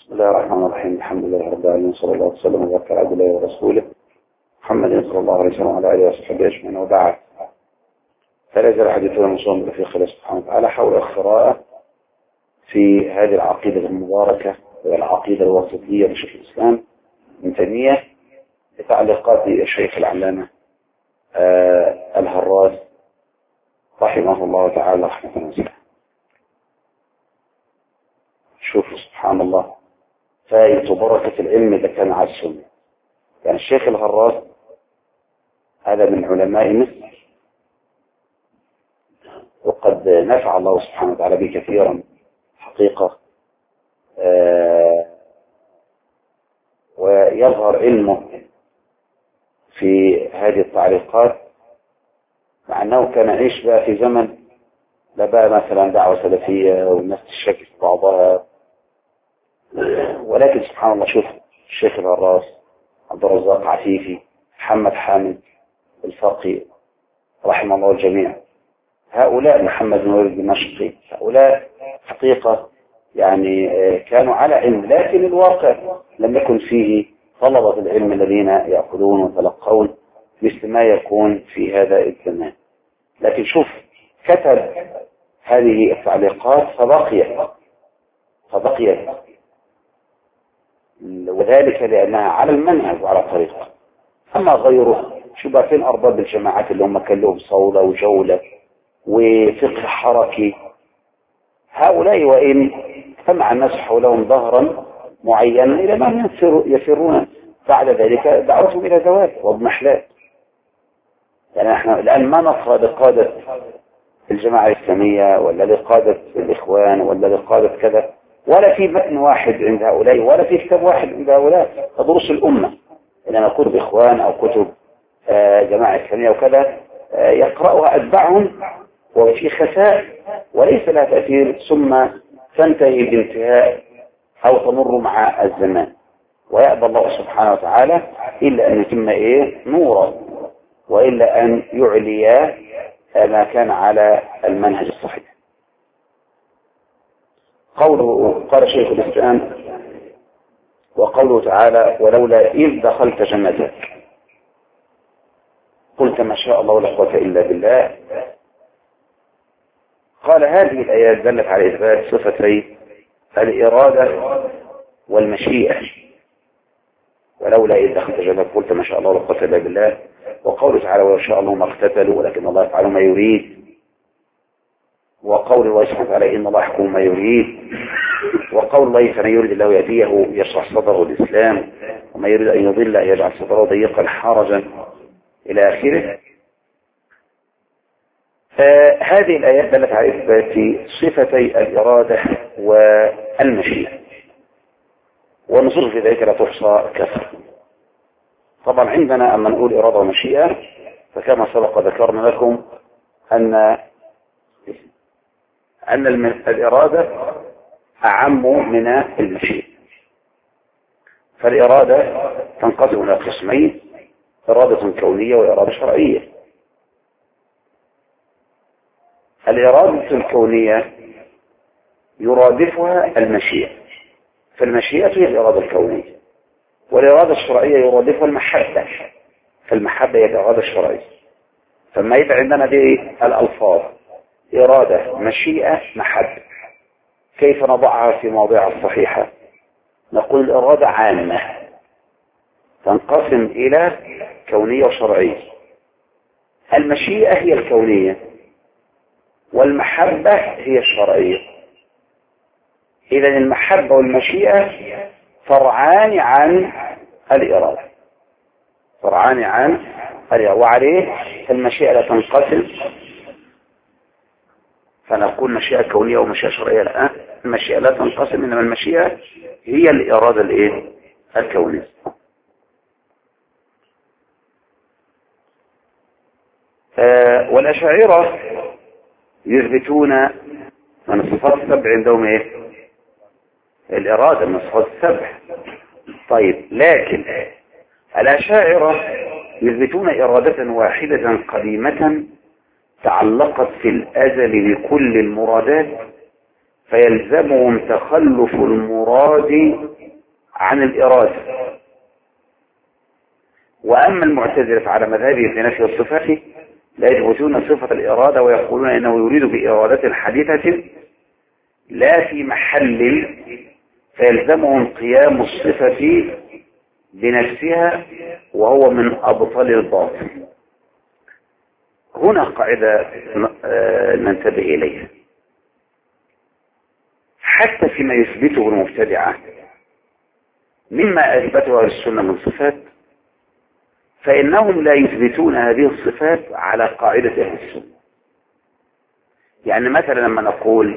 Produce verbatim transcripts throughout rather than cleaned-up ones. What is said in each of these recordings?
بسم الله الرحمن الرحيم. الحمد لله رب العالمين، صلى الله وسلم وبارك على عبد الله ورسوله محمد صلى الله عليه وسلم وعلى اله وصحبه اجمعين، وبعد. فلا يزال حديثنا مصون بتوفيق الله سبحانه وتعالى حول القراءة في هذه العقيدة المباركة والعقيدة الوسطية لشيخ الإسلام ابن تيمية بتعليقات الشيخ العلامة آه الهراس رحمه الله تعالى رحمة واسعة. شوفوا سبحان الله فايدة بركة العلم اللي كان على السنة. يعني الشيخ الهراس هذا من علماء مصر، وقد نفع الله سبحانه وتعالى به كثيرا حقيقة، آه ويظهر علمه في هذه التعليقات، مع أنه كان يعيش بقى في زمن لا بقى مثلا دعوة سلفية والناس تشكك في بعضها، ولكن سبحان الله شوف الشيخ الهراس، عبد الرزاق عفيفي، محمد حامد الفقي رحمه الله الجميع، هؤلاء محمد بن وليد الدمشقي، هؤلاء حقيقة يعني كانوا على علم، لكن الواقع لم يكن فيه طلبة العلم الذين يأخذون ويتلقون مثل ما يكون في هذا الزمان. لكن شوف كتب هذه التعليقات فبقيت فبقيت وذلك لأنها على المنهج وعلى الطريقة. أما غيره شو بقى فين أرباب الجماعات اللي هم كان لهم صولة وجولة وفقه حركي، هؤلاء وإن سمع الناس حولهم ظهرا معينا إلى ما يفرون بعد ذلك دعوتهم إلى زواج واضمحلال. يعني احنا الآن ما نقرأ لقادة الجماعة الإسلامية ولا لقادة الإخوان ولا لقادة كذا، ولا في متن واحد عند هؤلاء ولا في كتاب واحد عند هؤلاء. دروس الأمة إنما كتب إخوان أو كتب جماعة إسلامية وكذا يقرأها أتباعهم وفي خفاء وليس لها تأثير، ثم تنتهي بانتهاء أو تمر مع الزمان، ويأبى الله سبحانه وتعالى إلا أن يتم إيه نورا، وإلا أن يعلي ما كان على المنهج الصحيح. قوله قال شيخ الإسلام وقوله تعالى ولولا إذ دخلت جنتك قلت ما شاء الله لا قوة إلا بالله. قال هذه الآيات دلت على إثبات صفتي الإرادة والمشيئة، ولولا إذ دخلت جنتك قلت ما شاء الله لا قوة إلا بالله. وقوله تعالى ولو شاء الله ما اقتتلوا ولكن الله يفعل ما يريد. وقول الله سبحانه وتعالى إن الله يحكم ما يريد. وقول الله فمن يريد الله يهديه يشرح صدره الإسلام وما يريد أن يضل يجعل صدره ضيقا حرجا إلى آخره. هذه الآيات دلت على إثبات صفتي الإرادة والمشيئة، والنصوص في ذلك لا تحصى كثرة. طبعا عندنا أما نقول إرادة ومشيئة فكما سبق ذكرنا لكم أن أن الإرادة أعم من المشيئة. فالإرادة تنقسم إلى قسمين: إرادة كونية وإرادة شرعية. الإرادة الكونية يرادفها المشيئة، فالمشيئة هي الإرادة الكونية، والإرادة الشرعية يرادفها المحبة، فالمحبة هي الإرادة الشرعية. فما يبقى عندنا دي الألفاظ إرادة مشيئة محبة، كيف نضعها في مواضعها الصحيحة؟ نقول الإرادة عامة تنقسم إلى كونية وشرعية. المشيئة هي الكونية والمحبة هي الشرعية. إذا المحبة والمشيئة فرعان عن الإرادة، فرعان عن الإرادة، وعليه المشيئة لا تنقسم، فنقول مشيئة كونية ومشيئة شرعية. لا، المشيئة لا تنقسم، إنما المشيئة هي الإرادة الإيه الكونية. آه والأشاعرة يثبتون من الصفات السبع عندهم إيه الإرادة من الصفات السبع. طيب لكن الأشاعرة يثبتون إرادة واحدة قديمة تعلقت في الأزل بكل المرادات، فيلزمهم تخلف المراد عن الإرادة. وأما المعتزلة فعلى مذهبهم في نفي الصفات لا يثبتون صفة الإرادة ويقولون إنه يريد بإرادة حادثة لا في محل، فيلزمهم قيام الصفة بنفسها وهو من أبطال الباطل. هنا قاعدة ننتبه إليها حتى فيما يثبته المبتدعة مما أثبته أهل السنة من صفات، فإنهم لا يثبتون هذه الصفات على قاعدة أهل السنة. يعني مثلا لما نقول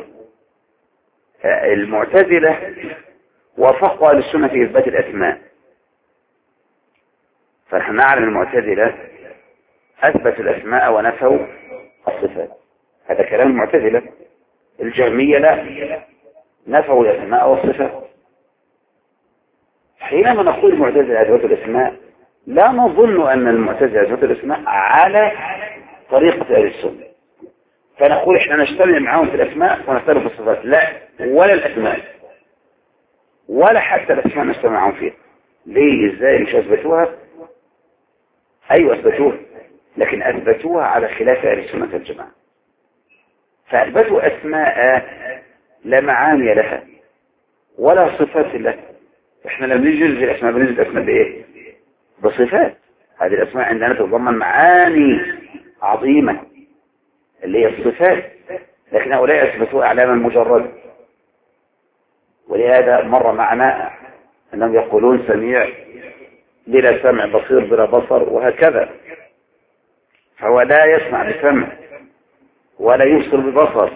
المعتزلة وافقوا أهل السنة في إثبات الأسماء، فنحن نعلم المعتزلة أثبتوا الأسماء ونفوا الصفات، هذا كلام المعتزلة. الجهمية لا، نفوا الأسماء والصفات. حينما نقول المعتزلة أثبتوا الأسماء لا نظن أن المعتزلة أثبتوا الأسماء على طريقة أهل السنة، فنقول إحنا نجتمع معهم في الأسماء ونختلف في الصفات. لا، ولا الأسماء ولا حتى الأسماء نجتمع معهم فيها. ليه؟ إزاي؟ مش أثبتوها؟ أيوة أثبتوها، لكن أثبتوها على خلاف أهل السنة والجماعة. فأثبتوا أسماء لا معاني لها ولا صفات لها. إحنا لم نجلس الأسماء، بنجلس الأسماء بإيه؟ بصفات. هذه الأسماء عندنا تتضمن معاني عظيمة اللي هي الصفات، لكن هؤلاء أثبتوا أعلاما مجرد. ولهذا مر معنا أنهم يقولون سميع بلا سمع، بصير بلا بصر، وهكذا. فهو لا يسمع بسمع ولا يبصر ببصر.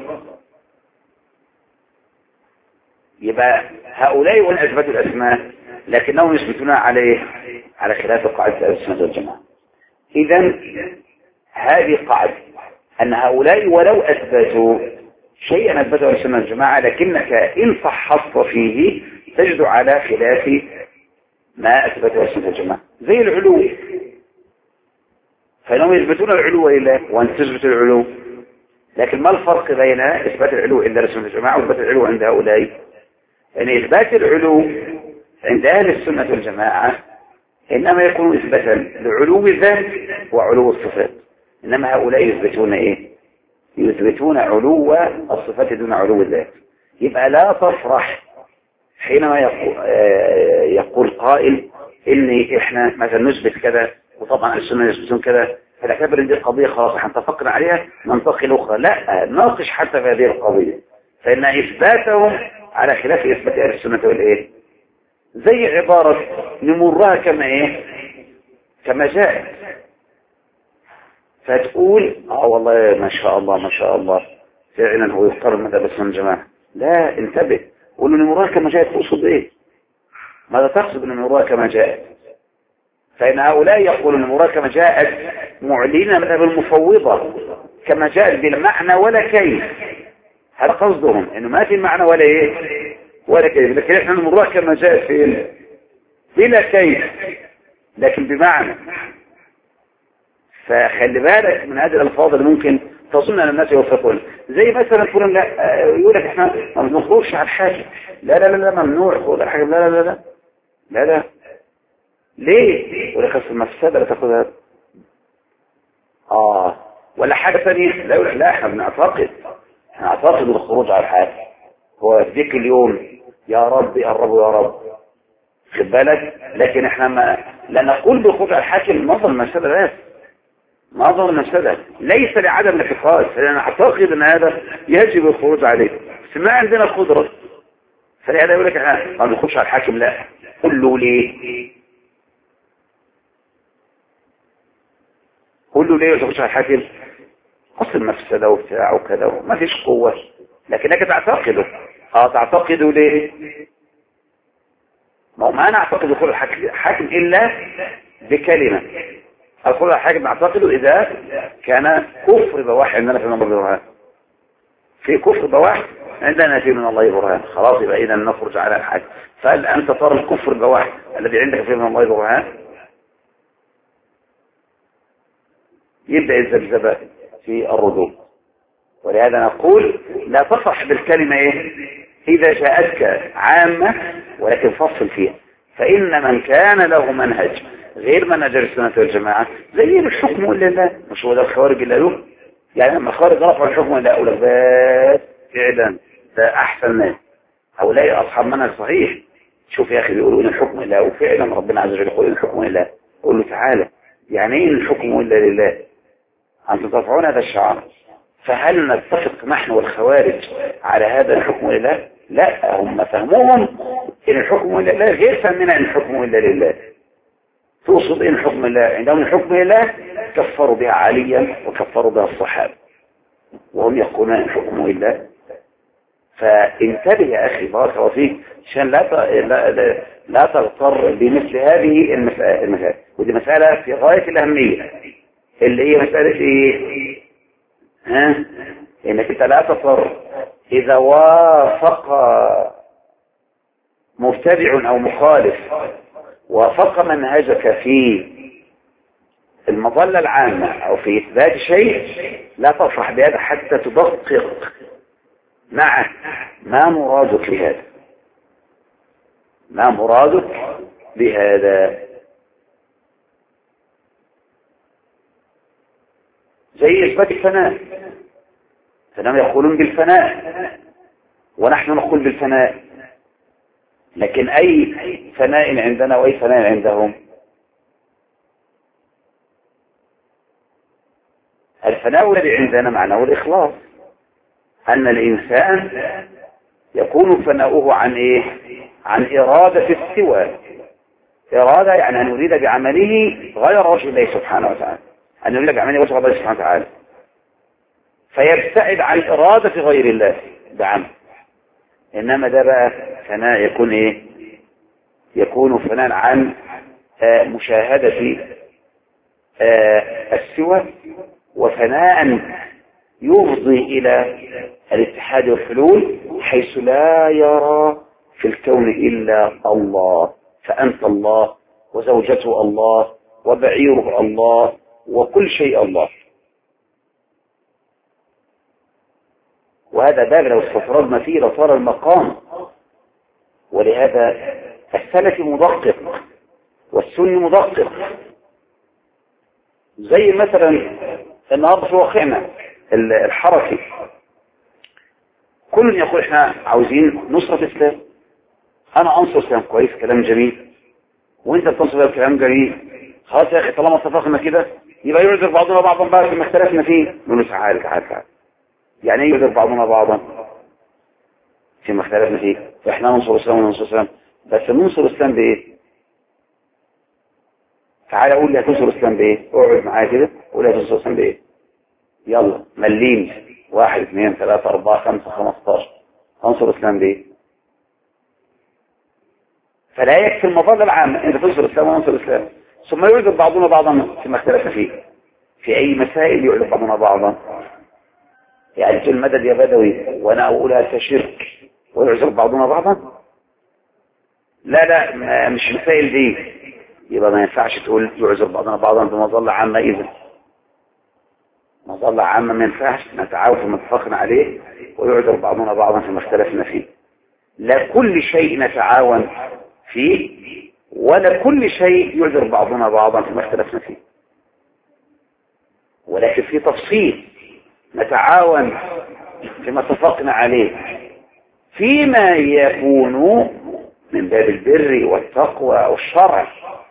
يبقى هؤلاء وإن أثبتوا الأسماء لكنهم يثبتونها عليه على خلاف قاعدة أهل السنة والجماعة. إذن هذه قاعدة أن هؤلاء ولو أثبتوا شيئا أثبته أهل السنة والجماعة، لكنك إن فحصت فيه تجد على خلاف ما أثبته أهل السنة والجماعة، زي العلو. فإنهم يثبتون العلو لله وأن تثبت العلو، لكن ما الفرق بين إثبات العلو عند أهل السنة والجماعة وإثبات العلو عند هؤلاء؟ يعني إثبات العلو عند أهل السنة والجماعة إنما يكون إثباتا لعلو الذات وعلو الصفات، إنما هؤلاء يثبتون إيه؟ يثبتون علو الصفات دون علو الذات. يبقى لا تفرح حينما يقول, يقول قائل إني إحنا مثلا نثبت كذا وطبعا السنة يثبتون كذا، فنعتبر إن دي القضية خلاص احنا اتفقنا عليها ننتقل أخرى. لا، ناقش حتى في هذه القضية، فإن إثباتهم على خلاف إثبات أهل السنة والإيه؟ زي عبارة نمرها كما إيه؟ كما جاءت. فتقول اه والله ما شاء الله ما شاء الله فعلا هو يختار مذهب السنة والجماعة. لا، انتبه، قول له نمرها كما جاءت تقصد إيه؟ ماذا تقصد نمرها كما جاءت؟ فإن هؤلاء يقولون نمرها كما جاءت معلنة مذهب المفوضة كما جاءت بالمعنى ولا كيف. هذا قصدهم، إنه ما في المعنى ولا إيه ولا كيف، لكن إحنا نمرها كما جاءت في بلا كيف لكن بمعنى. فخلي بالك من هذه الألفاظ اللي ممكن تظن أن الناس يوفقون. زي مثلا فلان لا يقول لك إحنا ما بنخرجش على الحاكم، لا لا لا لا ممنوع خروج على الحاكم، لا لا لا لا لا لا ليه؟ يقول لك أصل المفسدة لا تاخذها. آه ولا حاجة ثانية، لا يقول لك لا إحنا بنعتقد احنا نعتقد الخروج على الحاكم. هو ذيك اليوم يا رب يقربوا يا رب، خد بالك، لكن احنا ما لا نقول بالخروج على الحاكم نظر المفسدة بس، نظر المفسدة ليس لعدم الاعتقاد، فأنا أعتقد أن هذا يجب الخروج عليه بس ما عندنا قدرة. فلهذا يقول لك احنا ما بنخرجش على الحاكم. لا، قل له ليه؟ قل له ليه ما تخرجش على الحاكم؟ أصل مفسدة وبتاع وكذا وما فيش قوة، لكنك تعتقده. اه تعتقده ليه؟ ما هو ما أنا أعتقد دخول الحاكم إلا بكلمة. الخروج على الحاكم نعتقده إذا كان كفر بواح عندنا في من الله برهان. في كفر بواح عندنا في من الله برهان، خلاص يبقى إذا نخرج على الحاكم. فهل أنت ترى الكفر بواح الذي عندك في من الله برهان؟ يبدأ الذبذبة في الردود. ولهذا نقول لا تصح بالكلمة إيه إذا جاءتك عامة، ولكن فصل فيها. فإن من كان له منهج غير منهج السنة والجماعة زي الحكم لله، مش هو ده الخوارج اللي له. يعني لما الخوارج رفعوا الحكم لله أقول لك بس فعلا ده أحسن ناس، هؤلاء أصحاب منهج صحيح. شوف يا أخي بيقولوا إن الحكم لله، وفعلا ربنا عز وجل يقول إن الحكم لله. قول له تعالى، يعني إيه الحكم إلا لله؟ أنتم ترفعون هذا الشعار، فهل نتفق نحن والخوارج على هذا الحكم لله؟ لا، هم فهموهم إن الحكم لله غير فهمنا إن الحكم إلا لله. تقصد إن الحكم لله عندهم الحكم لله كفروا بها عليا وكفروا بها الصحابة، وهم يقولون إن الحكم لله. فانتبه يا أخي بارك الله فيك عشان لا لا لا, لا تغتر بمثل هذه المسألة. ودي مسألة في غاية الأهمية، اللي هي مسألة إيه؟ ها؟ إنك أنت لا تغتر إذا وافق مبتدع أو مخالف وافق منهجك في المظلة العامة أو في إثبات شيء، لا تفرح بهذا حتى تدقق معه ما مرادك بهذا، ما مرادك بهذا. زي إثبات الفناء، فنهم يقولون بالفناء ونحن نقول بالفناء، لكن أي فناء عندنا وأي فناء عندهم؟ الفناء الذي عندنا معناه الإخلاص، أن الإنسان يكون فناؤه عن إيه؟ عن إرادة السوى. إرادة يعني أن يريد بعمله غير وجه الله سبحانه وتعالى، أن يريد بعمله وجه الله سبحانه وتعالى، فيبتعد عن إرادة غير الله بعمل. إنما ده بقى فناء يكون إيه؟ يكون فناء عن آه مشاهدة آه السوى، وفناء يفضي إلى الاتحاد والحلول، حيث لا يرى في الكون إلا الله، فأنت الله وزوجته الله وبعيره الله وكل شيء الله. وهذا باب لو استطردنا فيه لصار المقام. ولهذا السلف مدقق والسني مدقق. زي مثلا النهارده في واقعنا الحركي، كل يقول احنا عاوزين نصرة الاسلام، انا انصر الاسلام، كويس كلام جميل، وانت بتنصر الكلام جميل، خلاص يا اخي طالما اتفقنا كده يبقى يعذر بعضنا بعضا بقى فيما اختلفنا فيه. نقول له تعال تعال تعال، يعني ايه يعذر بعضنا بعضا فيما اختلفنا فيه؟ احنا ننصر الاسلام وننصر الاسلام، بس ننصر الاسلام بايه؟ تعال اقول لي هتنصر الاسلام بايه؟ اقعد معايا كده قول لي هتنصر الاسلام بايه؟ يلا مليني واحد اثنين ثلاثة أربعة خمسة خمستاشر، هنصر الاسلام بايه؟ فلا يكفي المظلة العامة انت تنصر الاسلام وننصر الاسلام، ثم يعذر بعضنا بعضا فيما اختلفنا فيه. في اي مسائل يعذر بعضنا بعضا؟ يعني تقول مدد يا بدوي وانا اقولها كشرك ويعذر بعضنا بعضا؟ لا لا مش مسائل دي، يبقى ما ينفعش تقول يعذر بعضنا بعضا بمظلة عامة. اذا مظلة عامة ما ينفعش نتعاون فيما اتفقنا عليه ويعذر بعضنا بعضا فيما اختلفنا فيه. لا كل شيء نتعاون فيه ولا كل شيء يعذر بعضنا بعضا فيما اختلفنا فيه، ولكن في تفصيل نتعاون فيما اتفقنا عليه فيما يكون من باب البر والتقوى والشرع،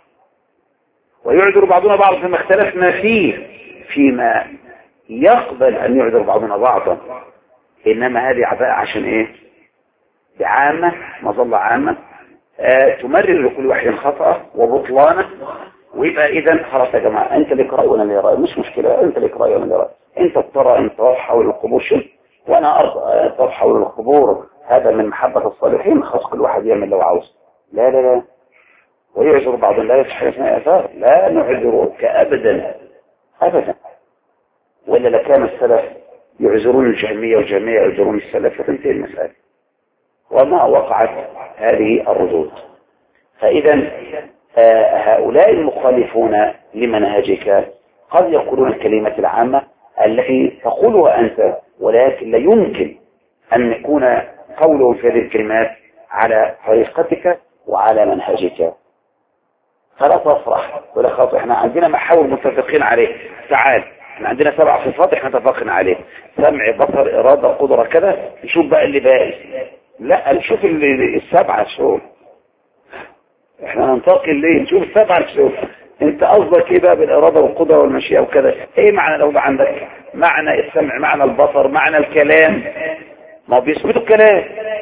ويعذر بعضنا بعضا فيما اختلفنا فيه فيما يقبل أن يعذر بعضنا بعضا. إنما هذه عباءة عشان إيه؟ بعامة مظلة عامة آه تمرر لكل واحد خطأ وبطلانه، ويبقى إذن خلاص يا جماعة أنت لك رأي وأنا لي رأي، مش مشكلة، أنت لك رأي وأنا لي رأي، أنت ترى أن تروح حول القبور شرك وأنا أرضى تروح حول القبور هذا من محبة الصالحين، خلاص كل واحد يعمل لو عاوز. لا لا لا، ويعذر بعض لا يصح اسمها أثار، لا نعذرك أبدا أبدا، وإلا لكان السلف يعذرون الجهمية والجهمية يعذرون السلف فتنتهي المسألة، وما وقعت هذه الردود. فإذا هؤلاء المخالفون لمنهجك قد يقولون الكلمة العامة التي تقولها أنت ولكن لا يمكن أن يكون قوله في هذه الكلمات على طريقتك وعلى منهجك. فلا تفرح ولا خاطر. احنا عندنا محاور متفقين عليه. تعال، احنا عندنا سبع صفات احنا متفقين عليه: سمع، بصر، إرادة، قدرة، كذا. نشوف بقى اللي باقي. لا، نشوف السبعة. شوف احنا ننتقل ليه؟ نشوف السبعة. شوف انت قصدك ايه بقى بالإرادة والقدرة والمشيئة وكذا؟ ايه معنى لو ده عندك؟ معنى السمع، معنى البصر، معنى الكلام. ما بيثبتوا الكلام.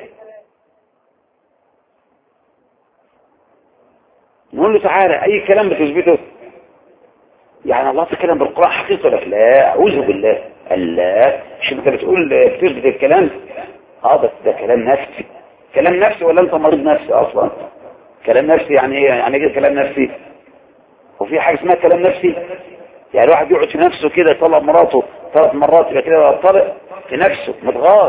نقول له تعالى، اي كلام بتثبته؟ يعني الله تكلم بالقرآن حقيقة؟ لك لا، اعوذ بالله. لا، مش انت بتقول بتثبت الكلام؟ اه بس ده كلام نفسي. كلام نفسي ولا انت مريض نفسي اصلا؟ كلام نفسي يعني ايه؟ يعني ايه كلام نفسي؟ وفي حاجه اسمها كلام نفسي؟ يعني الواحد يقعد في نفسه كده يطلق مراته ثلاث مرات يبقى كده طلق في نفسه متغاظ.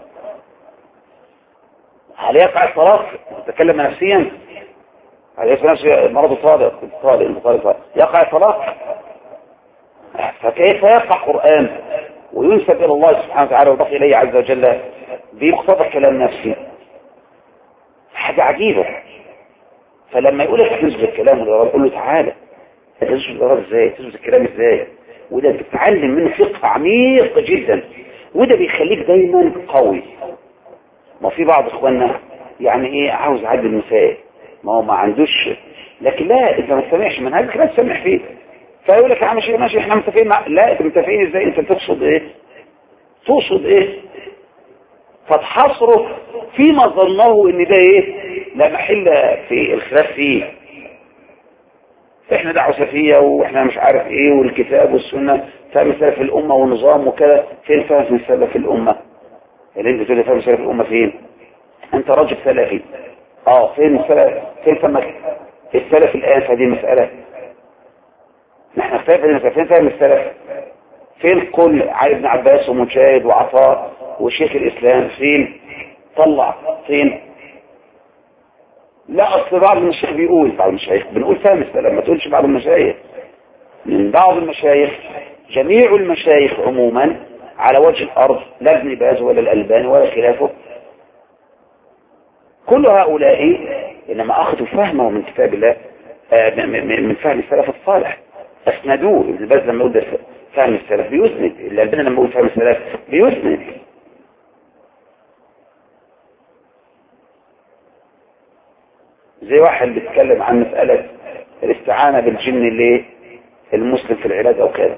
هل يقع الطلاق؟ تتكلم نفسيا؟ هل يقع نفسه مراته طالق طالق طالق يقع الطلاق؟ فكيف يقع قرآن وينسب الى الله سبحانه وتعالى ويضاف اليه عز وجل بمقتضى كلام نفسي؟ حاجه عجيبه. فلما يقول لك تثبت الكلام والإرادة، قول له تعالى، تثبت الإرادة ازاي؟ تثبت الكلام ازاي؟ وده بتتعلم منه فقه عميق جدا، وده بيخليك دايما قوي. ما في بعض اخواننا يعني ايه عاوز يعدي المسائل، ما هو ما عندوش. لكن لا، انت ما تسمعش منهجك، لا تسمع فيه. فيقول لك يا عم ماشي ماشي احنا متفقين مع... لا، انت متفقين ازاي؟ انت تقصد ايه؟ تقصد ايه؟ فتحصره فيما ظنه ان ده ايه؟ لا محل في الخلاف فيه. احنا دعوة سلفية واحنا مش عارف ايه، والكتاب والسنة فهم سلف الامة ونظام وكذا. فين فهم سلف الامة؟ اللي انت تقول فهم سلف الامة فين؟ انت راجل سلفي. اه فين السلف؟ فين فهمك السلف الان في هذه المسألة؟ نحن اختلف هذه المسألة. فين فهم السلف؟ فين قول علي بن عباس ومجاهد وعطاء وشيخ الاسلام؟ فين؟ طلع فين؟ لا، اصل بعض المشايخ بيقول، بعض المشايخ بنقول فهم السلف، ما تقولش بعض المشايخ. من بعض المشايخ، جميع المشايخ عموما على وجه الارض، لا ابن باز ولا الالباني ولا خلافه، كل هؤلاء انما اخذوا فهمه من كتاب الله، من فهم السلف الصالح، اسندوه. ابن باز لما يقول فهم السلف بيسند، الالباني لما يقول فهم السلف بيسند. زي واحد بيتكلم عن مسألة الاستعانة بالجن اللي المسلم في العلاج او كذا،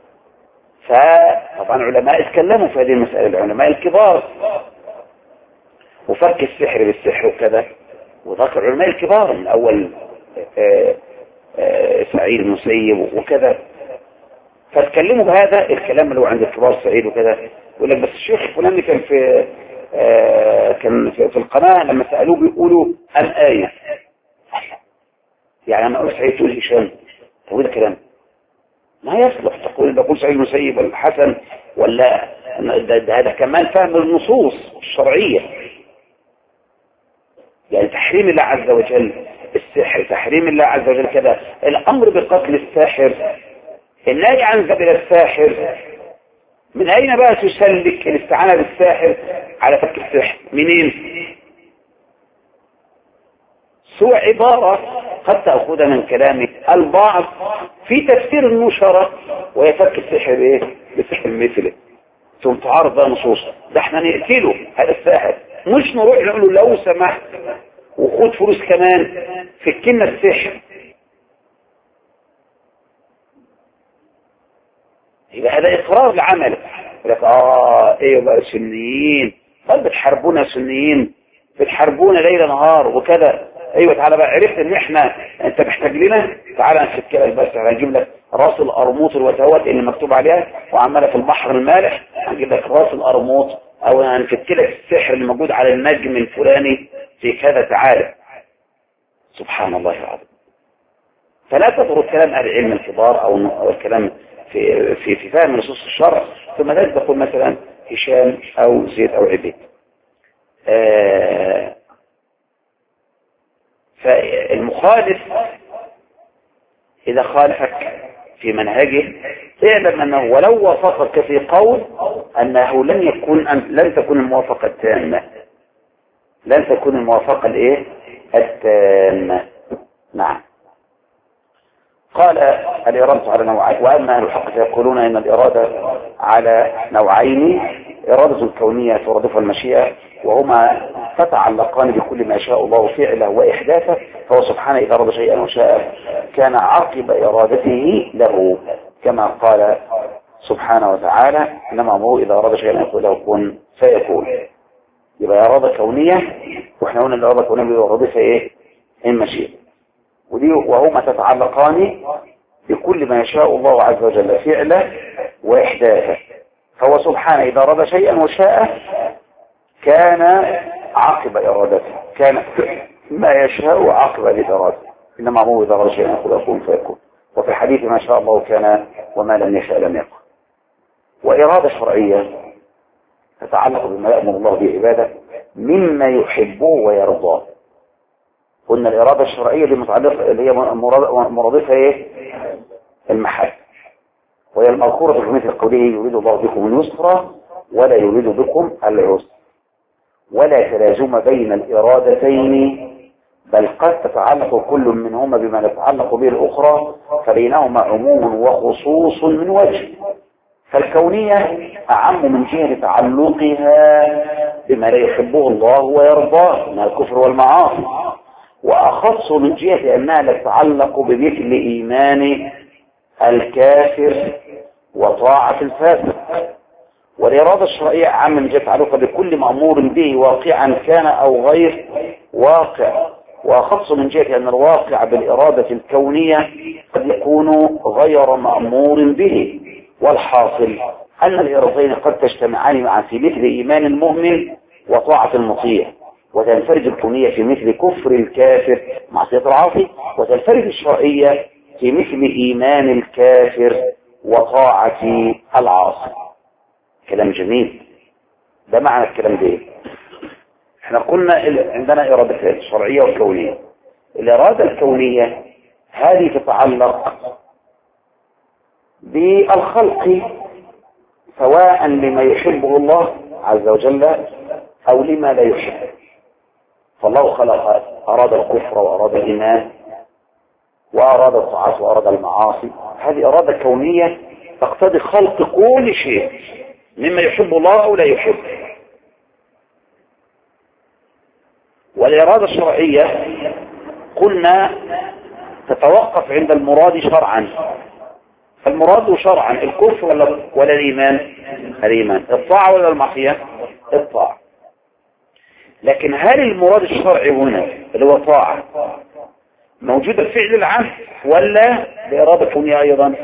فطبعا علماء اتكلموا في هذه المسألة، العلماء الكبار، وفك السحر بالسحر وكذا، وذكر العلماء الكبار من اول آآ آآ سعيد المسيب وكذا، فاتكلموا بهذا الكلام اللي هو عند الكبار سعيد وكذا. يقول لك بس الشيخ فلان كان في كان في القناة لما سألوه بيقولوا أم آية. يعني أنا أقول سعيد تقول هشام، تقول الكلام ما يصلح تقول بقول سعيد المسيب الحسن ولا ده, ده هذا كمان فهم النصوص الشرعية. يعني تحريم الله عز وجل السحر، تحريم الله عز وجل كذا، الأمر بقتل الساحر، النهي عن ذبح الساحر. من أين بقى تسلك الاستعانة بالساحر على فك السحر؟ منين؟ سوى عبارة قد تأخذ من كلامك البعض في تفسير النشرة ويفك السحر بايه؟ بسحر مثله، ثم تعارض بقى نصوص. ده احنا نقتله هذا الساحر، مش نروح نقول له لو سمحت وخد فلوس كمان فكنا السحر. يبقى هذا اقرار لعمل. يقول لك اه ايه بقى السنيين؟ طب بتحاربونا سنيين، بتحاربونا ليل نهار وكذا. ايوه تعالى بقى، عرفت ان احنا انت محتاج لنا، تعالى نفك لك بس، هنجيب لك راس القرموط الوتوات اللي مكتوب عليها وعماله في البحر المالح، هنجيب لك راس القرموط، او هنفك لك السحر اللي موجود على النجم الفلاني في كذا. تعالى سبحان الله العظيم. فلا تترك كلام اهل العلم الكبار او الكلام في في في فهم نصوص الشرع ثم لا تقول مثلا هشام او زيد او عبيد. آه فالمخالف إذا خالفك في منهجه اعلم أنه ولو وافقك في قول أنه لن يكون أن لن تكون الموافقة التامة، لن تكون الموافقة الإيه؟ التامة. نعم. قال الإرادة على نوعين، وأما أهل الحق فيقولون إن الإرادة على نوعين: إرادة كونية ترادفها المشيئة، وهما تتعلقان بكل ما شاء الله فعله وإحداثه، فهو سبحانه إذا أراد شيئا وشاء كان عقب إرادته له، كما قال سبحانه وتعالى: إنما أمره إذا أراد شيئا يقول له كن فيكون. يبقى إرادة كونية، وإحنا قلنا الإرادة الكونية بيرادفها إيه؟ المشيئة، ودي وهما تتعلقان بكل ما يشاء الله عز وجل فعله وإحداثه، فهو سبحانه إذا أراد شيئا وشاء كان عقب إرادته، كان ما يشاء عقب لإرادته، إنما أمره إذا أراد شيئا يقول له كن فيكون. وفي الحديث: ما شاء الله كان وما لم يشاء لم يكن. وإرادة شرعية تتعلق بما يأمر الله بعباده مما يحبه ويرضاه. قلنا الإرادة الشرعية اللي متعلقة اللي هي مرادفها إيه؟ المحبة، وهي المذكورة في مثل قوله: يريد الله بكم اليسر ولا يريد بكم العسر. ولا تلازم بين الإرادتين، بل قد تتعلق كل منهما بما يتعلق به الأخرى، فبينهما عموم وخصوص من وجه. فالكونية أعم من جهة تعلقها بما لا يحبه الله ويرضاه من الكفر والمعاصي، وأخص من جهة أنها لا تتعلق بمثل إيمان الكافر وطاعة الفاسق. والإرادة الشرعية أعم من جهة تعلقها بكل مأمور به واقعا كان أو غير واقع، وأخص من جهة أن الواقع بالإرادة الكونية قد يكون غير مأمور به. والحاصل أن الإرادتين قد تجتمعان معا في مثل إيمان المؤمن وطاعة المطيع، وتنفرد الكونية في مثل كفر الكافر معصية العاصي، وتنفرد الشرعية في مثل إيمان الكافر وطاعة العاصي. كلام جميل. ده معنى الكلام ده. احنا قلنا عندنا إرادتين: شرعية وكونية. الإرادة الكونية هذه تتعلق بالخلق، سواء لما يحبه الله عز وجل أو لما لا يحبه. فالله خلق، أراد الكفر وأراد الإيمان وأراد الطاعات وأراد المعاصي. هذه إرادة كونية تقتضي خلق كل شيء مما يحب الله أو لا يحبه. والإرادة الشرعية قلنا تتوقف عند المراد شرعا. المراد شرعا الكفر ولا ولا الإيمان؟ الإيمان. الطاعة ولا المعصية؟ الطاعة. لكن هل المراد الشرعي هنا اللي هو طاعة موجود الفعل العام ولا بإرادة كونية أيضا؟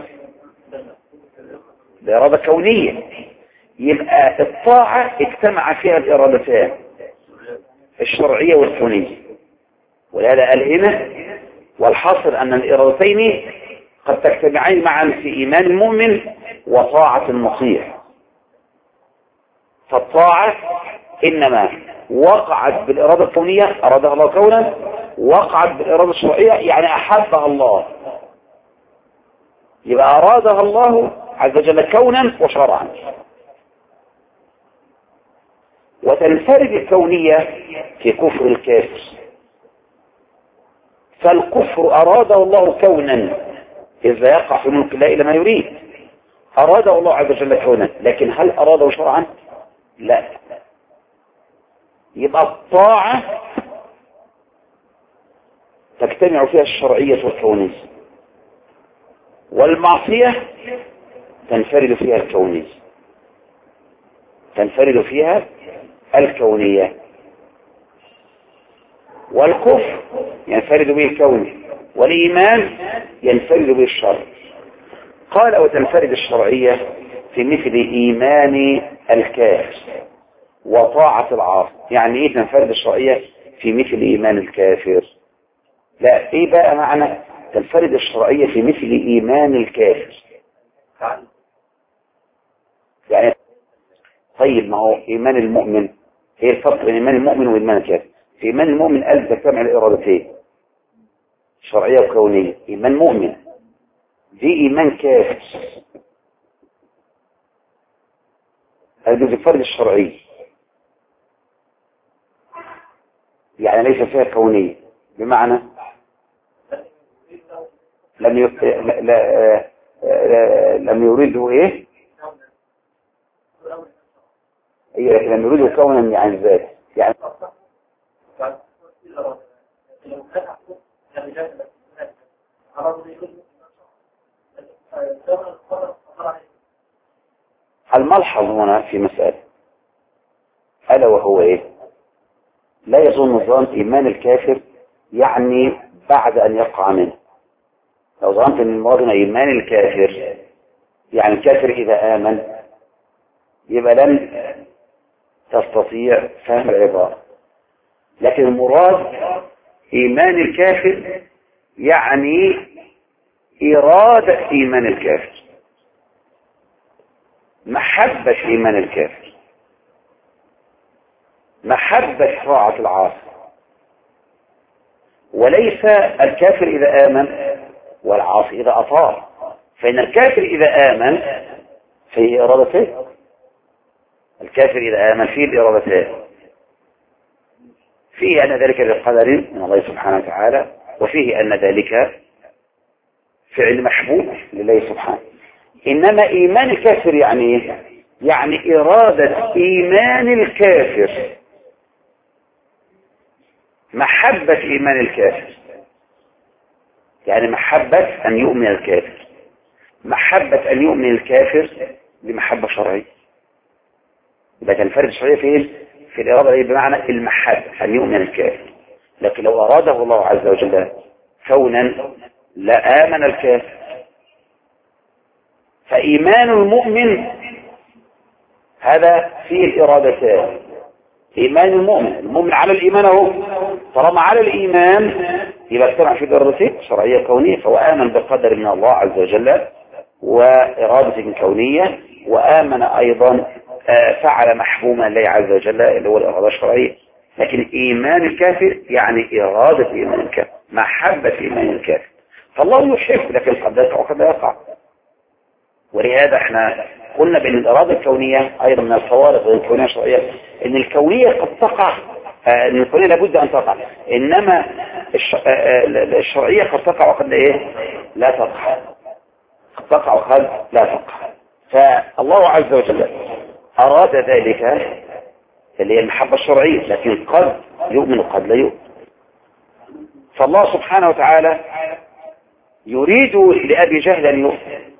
بإرادة كونية. يبقى الطاعة اجتمع فيها الإرادتان الشرعية والكونية، ولهذا قال هنا: والحاصل أن الإرادتين قد تجتمعان معا في إيمان المؤمن وطاعة المطيع. فالطاعة إنما وقعت بالإرادة الكونية، أرادها الله كونا، وقعت بالإرادة الشرعية يعني أحبها الله، يبقى أرادها الله عز وجل كونا وشرعا. وتنفرد الكونية في كفر الكافر، فالكفر أراده الله كونا إذا يقع في ملك الله إلى ما يريد، أراده الله عز وجل كونا، لكن هل أراده شرعا؟ لا. يبقى الطاعة تجتمع فيها الشرعية والكونية، والمعصية تنفرد فيها الكونية تنفرد فيها الكونية والكفر ينفرد به الكوني، والإيمان ينفرد به الشرع. قال: وتنفرد الشرعية في مثل إيمان الكافر وطاعة العاصي. يعني إيه تنفرد الشرعية في مثل إيمان الكافر؟ لا، إيه بقى معنى تنفرد الشرعية في مثل إيمان الكافر؟ يعني طيب، ما هو إيمان المؤمن، هي الفرق بين إيمان المؤمن وإيمان الكافر. في إيمان المؤمن قال تجتمع الإرادتين شرعية وكونية. إيمان مؤمن دي إيمان كافر. هذه الفرد الشرعي، يعني ليس فيها كونية، بمعنى لم يف... لا... لا... لم يريده ايه؟ ايه لم يريده كونا يعني الذات يعني الملحظ هنا في مسألة ألا وهو ايه؟ لا يظن ظن إيمان الكافر يعني بعد أن يقع منه. لو ظننت أن المراد إيمان الكافر يعني الكافر إذا آمن يبقى لن تستطيع فهم العبارة، لكن المراد إيمان الكافر يعني إرادة إيمان الكافر، محبة إيمان الكافر، محبة طاعة العاصي، وليس الكافر إذا آمن والعاصي إذا أطاع. فإن الكافر إذا آمن فيه إرادتين، الكافر إذا آمن فيه الإرادتين، فيه أن ذلك بقدر من الله سبحانه وتعالى، وفيه أن ذلك فعل محبوب لله سبحانه. إنما إيمان الكافر يعني يعني إرادة إيمان الكافر، محبة إيمان الكافر، يعني محبة أن يؤمن الكافر، محبة أن يؤمن الكافر بمحبة شرعية. يبقى كان الفرق الشرعية فين؟ في الإرادة دي بمعنى المحبة أن يؤمن الكافر. لكن لو أراده الله عز وجل كونا لآمن الكافر. فإيمان المؤمن هذا فيه الإرادتان. إيمان المؤمن، المؤمن على الإيمان اهو، طالما على الإيمان يبقى اجتمع في الإرادتين شرعية كونية، فهو آمن بقدر من الله عز وجل وإرادة كونية، وآمن أيضا فعل محبوما لله عز وجل اللي هو الإرادة الشرعية. لكن إيمان الكافر يعني إرادة إيمان الكافر، محبة إيمان الكافر. فالله يحب، لكن قد يقع وقد يقع. ولهذا احنا قلنا بأن الإرادة الكونية أيضا من الفوارق بين الكونية الشرعية، أن الكونية قد تقع، أن الكونية لابد أن تقع، إنما الشرعية قد تقع وقد إيه؟ لا تقع، قد تقع وقد لا تقع. فالله عز وجل أراد ذلك اللي هي المحبة الشرعية، لكن قد يؤمن وقد لا يؤمن. فالله سبحانه وتعالى يريد لأبي جهل أن يؤمن،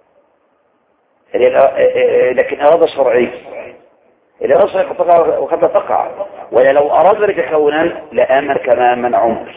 لكن أراد شرعي، الإرادة الشرعية قد تقع وقد لا تقع. ولا لو أراد ذلك كونا لآمن كما من عمر.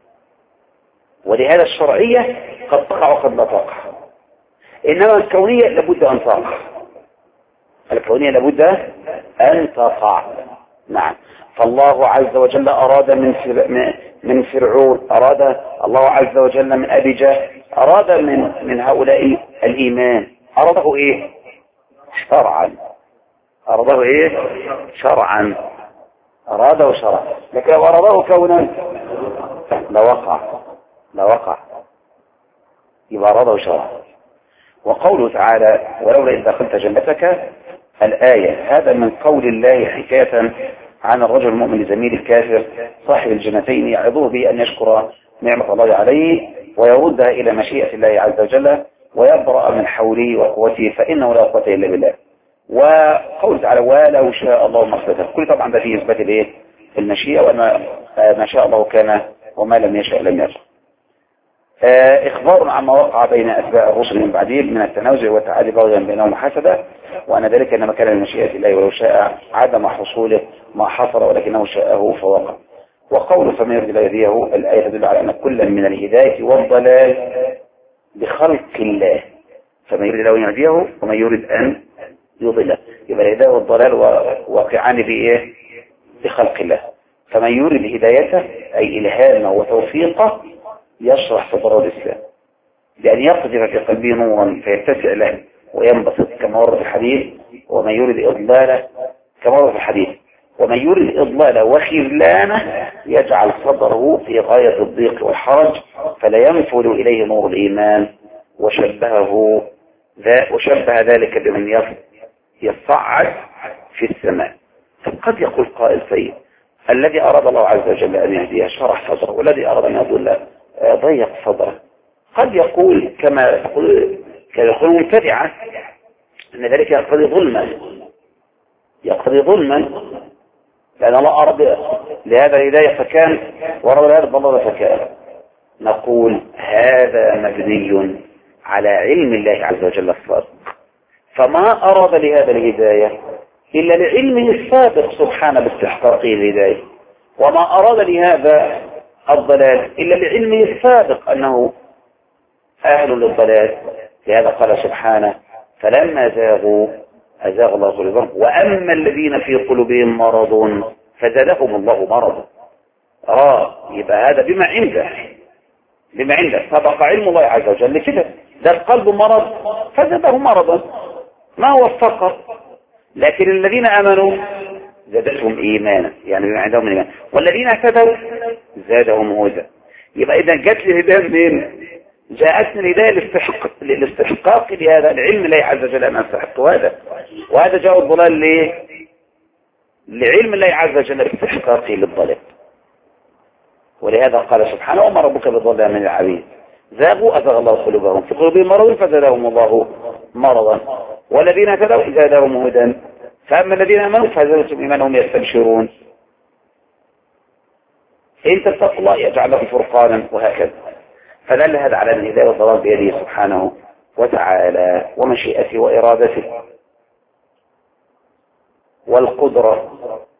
ولهذا الشرعية قد تقع وقد لا تقع، إنما الكونية لابد أن تقع، الكونية لابد أن تقع. نعم. فالله عز وجل أراد من من فرعون، أراد الله عز وجل من أبي جهل، أراد من من هؤلاء الإيمان، أراده إيه؟ شرعا. أراده إيه؟ شرعا. أراده شرعا. لكن لو أراده كونا لوقع لوقع يبقى أراده شرعا. وقوله تعالى ولولا إذ دخلت جنتك الآية، هذا من قول الله حكاية عن الرجل المؤمن لزميل الكافر صاحب الجنتين، يعظه به أن يشكر نعمة الله عليه ويردها إلى مشيئة الله عز وجل ويبرأ من حوله وقوته، فإنه لا قوة إلا بالله. وقول تعالى ولو شاء الله ما اختلف، كل طبعا ده فيه إثبات الايه؟ المشيئة، وما ما شاء الله كان وما لم يشاء لم يكن. إخبار عما وقع بين أتباع الرسل من بعدهم من التنازع والتعادي بغيا بينهم وحسدا، وأن ذلك إنما كان من مشيئة الله ولو شاء عدم حصوله ما حصل ولكنه شاءه فوقع. وقوله فمن يريد الله يهديه، الآية تدل على أن كلا من الهداية والضلال بخلق الله، فمن يريد الله يهديه ومن يريد أن يضله. يبقى الهداية والضلال واقعان بإيه؟ بخلق الله. فمن يريد هدايته أي إلهامه وتوفيقه يشرح صدره الإسلام بأن يقذف في قلبه نورا فيتسع له وينبسط كما ورد في الحديث، ومن يريد إضلاله كما ورد في الحديث ومن يريد إضلاله وخذلانه يجعل صدره في غاية الضيق والحرج فلا ينفذ إليه نور الإيمان. وشبهه ذا وشبه ذلك بمن يصعد في السماء. فقد يقول قائل طيب الذي أراد الله عز وجل أن يهديه شرح صدره، والذي أراد أن يضل ضيق صدره. قد يقول كما يقول كما يقول مبتدعة أن ذلك يقتضي ظلما، يقتضي ظلما، لأن الله أراد لهذا الهداية فكان ورد لهذا الضلال فكان. نقول هذا مبني على علم الله عز وجل الصادق، فما أراد لهذا الهداية إلا لعلمه السابق سبحانه باستحقاقه الهداية، وما أراد لهذا الضلال إلا لعلمه السابق أنه أهل للضلال. لهذا قال سبحانه فلما زاغوا أزاغ الله قلوبهم وأما الذين في قلوبهم مرض فزادهم الله مرضا. آه يبقى هذا بما عنده بما عنده سبق علم الله عز وجل كده، ده القلب مرض فزاده مرضا ما هو الفقر. لكن الذين آمنوا زادتهم إيمانا، يعني بما عندهم إيمان، والذين اهتدوا زادهم هدى. يبقى إذا جت لي هداية منين؟ جاءتني الهداية لاستحقاق الاستحقاق لهذا العلم الله عز وجل أن أستحق هذا، وهذا جاء الضلال ليه؟ لعلم الله عز وجل باستحقاقه للضلال. ولهذا قال سبحانه وما ربك بظلام من العبيد زاغوا أزاغ الله قلوبهم في قلوبهم مرض فزادهم الله مرضا والذين اهتدوا زادهم هدى فأما الذين آمنوا فزادتهم إيمانا وهم يستبشرون. إن تتقوا الله يجعل لكم فرقانا وهكذا. فدل هذا على الهداية والضلال بيده سبحانه وتعالى ومشيئته وإرادته والقدرة.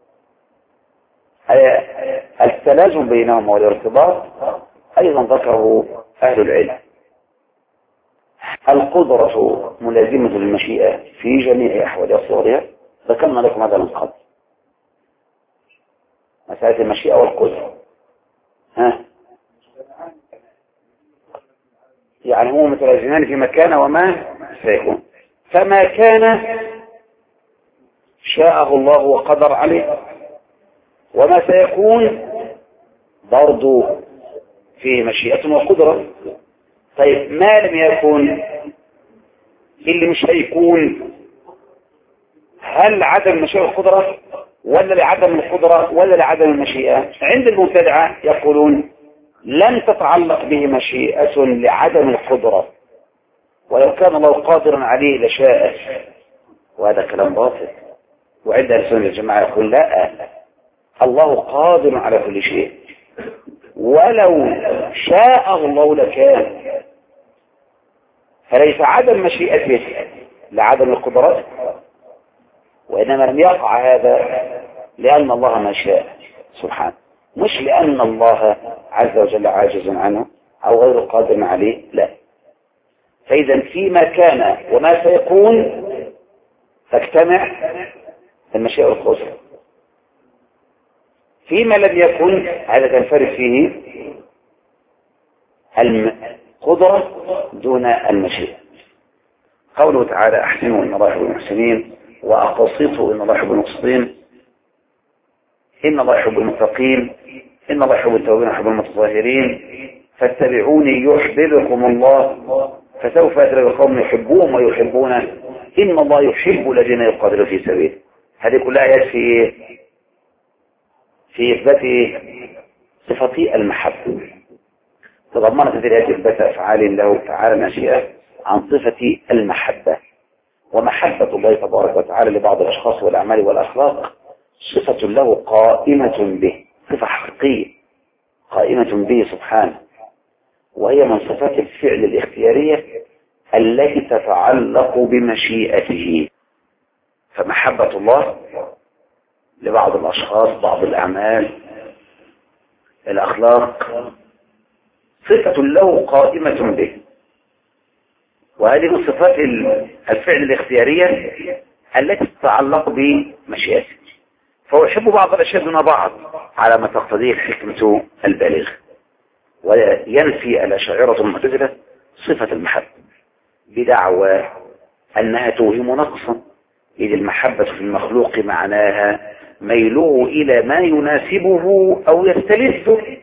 التلازم بينهما والارتباط أيضا ذكره أهل العلم. القدرة ملازمة للمشيئة في جميع أحوال صورها، ذكرنا لكم هذا من قبل مسألة المشيئة والقدرة. ها يعني هو متلازمان في مكان وما سيكون، فما كان شاءه الله وقدر عليه، وما سيكون برضو فيه مشيئة وقدرة. طيب ما لم يكن اللي مش هيكون، هل عدم المشيئة والقدرة ولا لعدم القدرة ولا لعدم المشيئة؟ عند المبتدعة يقولون لن تتعلق به مشيئة لعدم القدرة، ولو كان الله قادرا عليه لشاء، وهذا كلام باطل. وعند أهل السنة الجماعة يقول لا، الله قادر على كل شيء، ولو شاء الله لكان. فليس عدم مشيئته لعدم القدرات، وإنما لم يقع هذا لأن الله ما شاء سبحانه، مش لأن الله عز وجل عاجز عنه أو غير قادر عليه، لا. فإذا فيما كان وما سيكون تجتمع المشيئة والقدرة. فيما لم يكن هذا تنفرد فيه القدرة دون المشيئة. قوله تعالى أحسنوا إن الله يحب المحسنين وأقسطوا إن الله يحب المقسطين، إن الله يحب المتقين، إن الله يحب التوابين ويحب المتطهرين، فاتبعوني يحببكم الله فسوف أدرك قوم يحبون ويحبونه إن الله يحب الذين يقاتلون في سبيله. هذه كلها آيات في في إثبات صفة المحبة، تضمنت هذه الآيات إثبات أفعال له تعالى ناشئة عن صفة المحبة. ومحبة الله تبارك وتعالى لبعض الأشخاص والأعمال والأخلاق صفة له قائمة به، صفة حقيقية قائمة به سبحانه، وهي من صفات الفعل الاختيارية التي تتعلق بمشيئته. فمحبة الله لبعض الأشخاص، بعض الأعمال، الأخلاق، صفة له قائمة به، وهذه من صفات الفعل الاختيارية التي تتعلق بمشيئته. فهو يحب بعض الأشياء دون بعض على ما تقتضيه الحكمة البالغة. وينفي الأشاعرة المعتزلة صفة المحبة بدعوى أنها توهم نقصا، إذ المحبة في المخلوق معناها ميله إلى ما يناسبه أو يستلذه.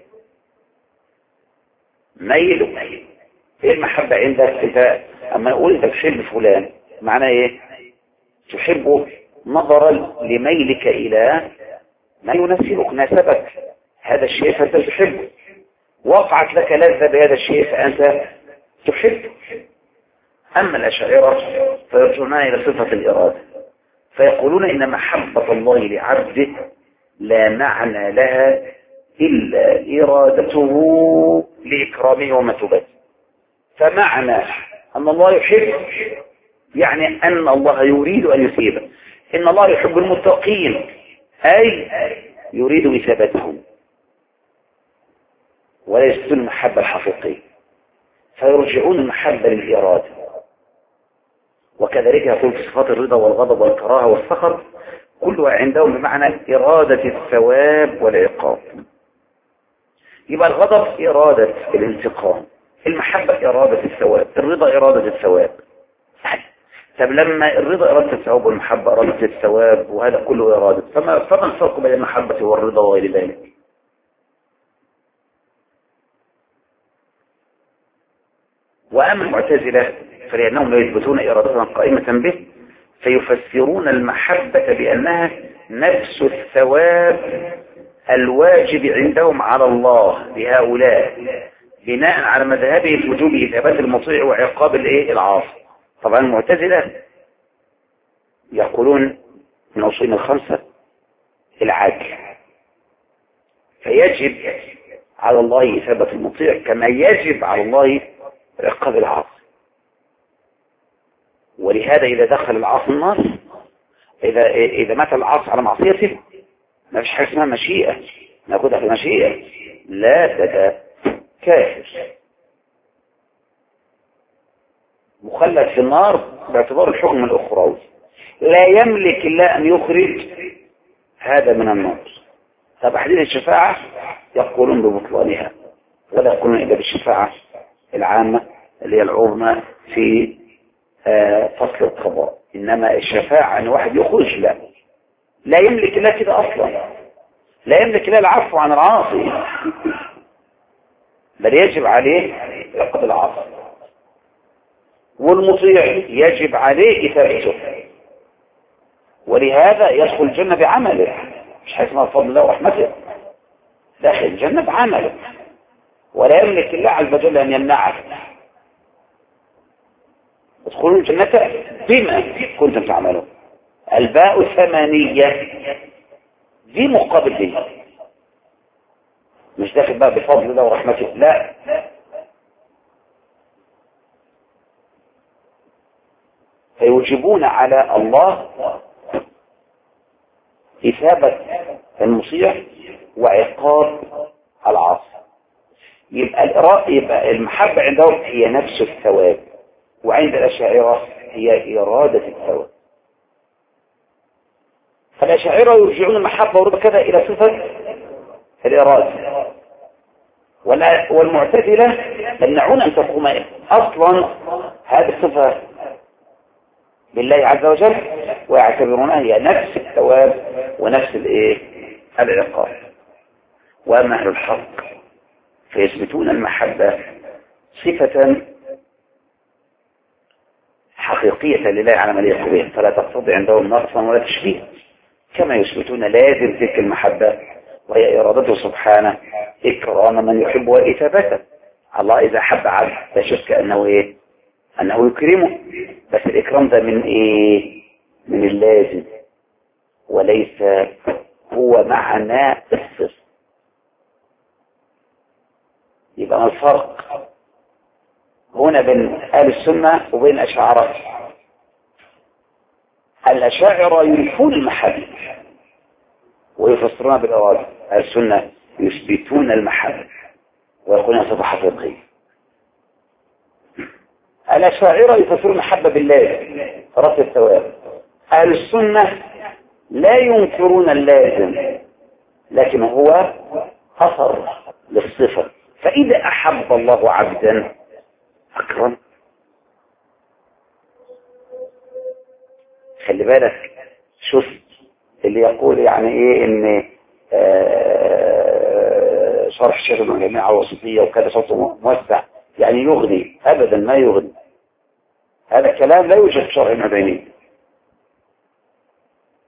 ميله ايه المحبة عندك؟ انت اما نقول انت تحب فلان معناه ايه؟ تحبه نظرا لميلك إلى ما يناسبك ناسبك هذا الشيء فأنت تحبه، وقعت لك لذة بهذا الشيء فأنت تحبه. أما الأشاعرة فيرجعون إلى صفة الإرادة، فيقولون إن محبة الله لعبده لا معنى لها إلا إرادته لإكرامه ومثوبته. فمعنى أن الله يحب يعني أن الله يريد أن يثيبه. إن الله يحب المتقين أي يريد إثابتهم، ولا يثبتون المحبة الحقيقية، فيرجعون المحبة للإرادة. وكذلك يقول في صفات الرضا والغضب والكراهة والسخط كلها عندهم بمعنى إرادة الثواب والعقاب. يبقى الغضب إرادة الانتقام، المحبة إرادة الثواب، الرضا إرادة الثواب. طب لما الرضا إرادة الثواب والمحبة إرادة الثواب وهذا كله إرادة، فما فما الفرق بين المحبة والرضا وغير ذلك؟ وأما المعتزلة فلأنهم لا يثبتون إرادة قائمة به، فيفسرون المحبة بأنها نفس الثواب الواجب عندهم على الله لهؤلاء بناء على مذهبه في وجوب إثابات المطيع وعقاب الايه العاصي. طبعا المعتزلة يقولون من أصول الخمسة العدل، فيجب على الله إثابة المطيع كما يجب على الله عقاب العاصي. ولهذا إذا دخل العاصي النار، إذا إذا مات العاصي على معصيته ما فيش حاجة اسمها مشيئة ناخدها في مشيئة، لا ده كافر مخلد في النار باعتبار الحكم الأخروي، لا يملك إلا أن يخرج هذا من النار. طب حديث الشفاعة يقولون ببطلانها، ولا يقولون إلا بالشفاعة العامة اللي هي العظمى في فصل القضاء. إنما الشفاعة أن واحد يخرج لا لا يملك إلا كده أصلا، لا يملك إلا العفو عن العاصي، بل يجب عليه عقاب العاصي، والمطيع يجب عليه إثابته. ولهذا يدخل الجنة بعمله، مش حيث ما فضل الله ورحمته، داخل الجنة بعمله، ولا يملك الله عز وجل أن يمنعه. ادخلوا الجنة بما كنتم تعملون. الباء الثمانية دي مقابل دي، مش داخل بقى بفضل الله ورحمته، لا، فيوجبون على الله إثابة المطيع وعقاب العاصي. يبقى الإراء يبقى المحبة عندهم هي نفس الثواب، وعند الأشاعرة هي إرادة الثواب. فالأشاعرة يرجعون المحبة ورد كذا إلى صفة الإرادة، والمعتزلة يمنعون أن تقوم أصلا هذه الصفة بالله عز وجل، ويعتبرونها هي نفس الثواب ونفس الايه العقاب. واما اهل الحق فيثبتون المحبة صفة حقيقية لله على ما يليق به، فلا تقتضي عندهم نقصا ولا تشبيه، كما يثبتون لازم تلك المحبة وهي إرادته سبحانه إكرام من يحب وإثابته. الله إذا حب عبد لا شك أنه إيه أنه يكرمه، بس الإكرام ده من إيه من اللازم وليس هو معنى الصفة. يبقى ما الفرق هنا بين أهل السنة وبين الأشاعرة؟ الأشاعرة ينفون المحبة ويفسرونها بالإرادة، أهل السنة يثبتون المحبة ويقولون صفة حقيقية. الأشاعرة يفسرون المحبة بالله رفع الثواب، أهل السنة لا ينكرون اللازم لكن هو أثر للصفة. فإذا أحب الله عبدا أكرم. خلي بالك، شوف اللي يقول يعني ايه ان آه شرح الشيخ ابن جميع وسطية وكذا صوته موسع يعني يغني، ابدا ما يغني، هذا كلام لا يوجد في شرح ابن عثيمين.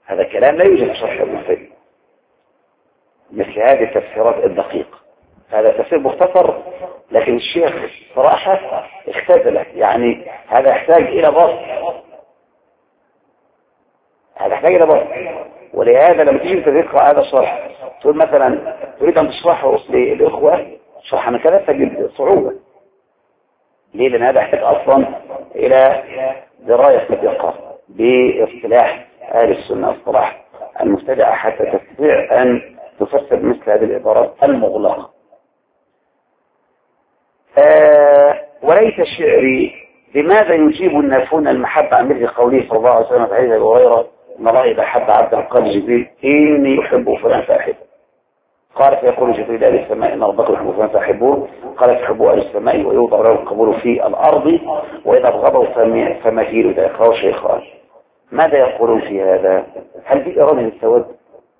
هذا كلام لا يوجد في شرح ابن القيم مثل هذه التفسيرات الدقيقة. هذا تفسير مختصر، لكن الشيخ صراحة اختزله، يعني هذا يحتاج إلى بسط، هذا يحتاج إلى بسط. ولهذا لما تيجي تقرأ هذا الشرح تقول مثلا تريد أن تشرحه للإخوة شرحا كذا تجد صعوبة. ليه؟ لأن هذا يحتاج أصلا إلى دراية دقيقة باصطلاح أهل السنة، اصطلاح المبتدعة، حتى تستطيع أن تفسر مثل هذه العبارات المغلقة. آه وليس شعري لماذا يجيب النافون المحبة عن مثل قوله صلى الله عليه وسلم في حديث أبي هريرة إن الله إذا حب عبدا قال جبريل إني يحب فلان فأحبه. قال فيقول جبريل أهل السماء إن ربكم يحب فلان فأحبوه. قال فحبوا أهل السماء ويوضع له القبول في الأرض وإذا أبغضوا فمهيل ذلك. رواه الشيخان. ماذا يقولون في هذا؟ هل في إرادة للسواد؟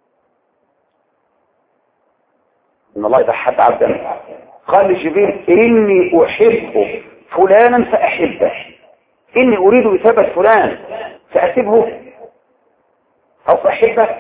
إن الله إذا حب عبدا قال لجبريل إني أحب فلانا فأحبه، إني أريد إثابة فلان فأسبه أو فأحبه.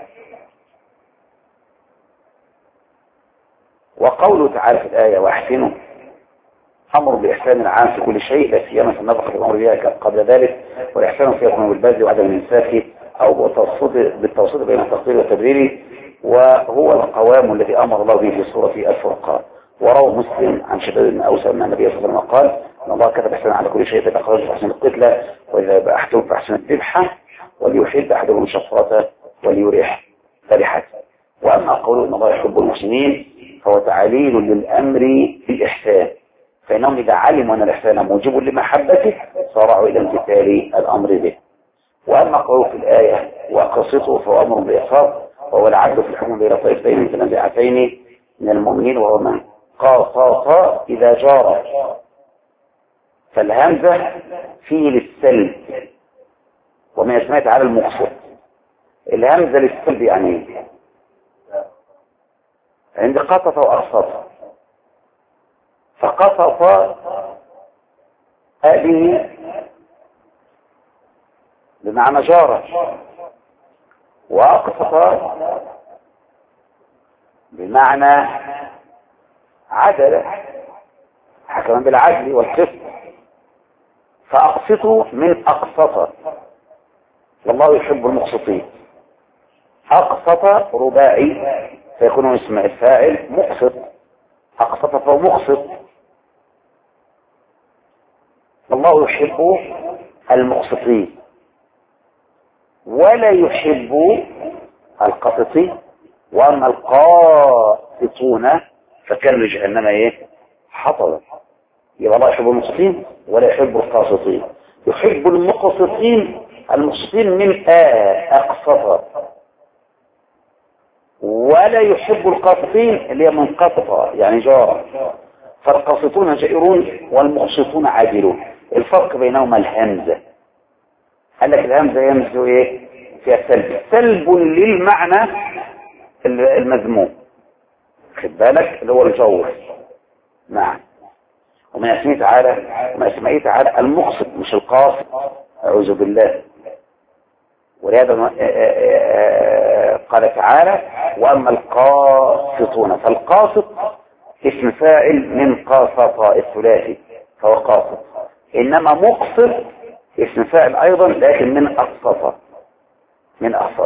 وقوله تعالى في الآية وأحسنوا أمر بإحسان العام في كل شيء لا سيما في النفقة الأمر بها قبل ذلك، والإحسان فيها يكون بالبذل وعدم الإنساك أو بالتوسط بين التقدير والتبرير، وهو القوام الذي أمر الله به في سورة الفرقان. وروى مسلم عن شداد بن أوس أن النبي صلى الله عليه وسلم قال إن الله كتب إحسان على كل شيء فإذا أخرج فأحسن القتلى وإذا بأحدهم فأحسن الذبحة وليحب أحدهم شفرته وليريح ذبيحته. وأما قوله إن الله يحب المحسنين فهو تعليل للأمر بالإحسان، فإنهم إذا علموا أن الإحسان موجب لمحبته صارعوا إلى امتثال الأمر به. وأما قوله في الآية وقصته فهو أمر بإحصاء وهو العدل في الحكم بين طائفتين متنازعتين من المؤمنين وهو من قاصص إذا جار. فالهمزة فيه للسلب وما يسمى تعالى المقصد. الهمزة للسلب يعني عند قصص وأقصص، فقصص هذه بمعنى جارة، وأقصص بمعنى عدل حكما بالعدل والقسط. فأقسطوا من أقسط والله يحب المقسطين. أقسط رباعي فيكون اسم الفاعل مقسط، أقسط فهو مقسط. الله يحب المقسطين ولا يحب القسطين. وأما القاسطون فكانوا لجهنم ايه حطبا. يبقى الله يحب المقسطين ولا يحب القاسطين. يحب المقسطين، المقسطين من آه أقسط، ولا يحب القاسطين اللي هي منقطفة يعني جارة. فالقاسطون جائرون والمقسطون عادلون. الفرق بينهما الهمزة. قال لك الهمزة يمزو ايه فيها سلب، سلب للمعنى المذموم، خد بالك اللي هو الجور. نعم. ومن اسمه تعالى ومن اسمه تعالى المقسط مش القاسط، اعوذ بالله. ولهذا قال تعالى واما القاسطون، فالقاسط اسم فاعل من قاسط الثلاثي فهو قاسط، انما مقسط اسم فاعل ايضا لكن من اقسط، من اقسط.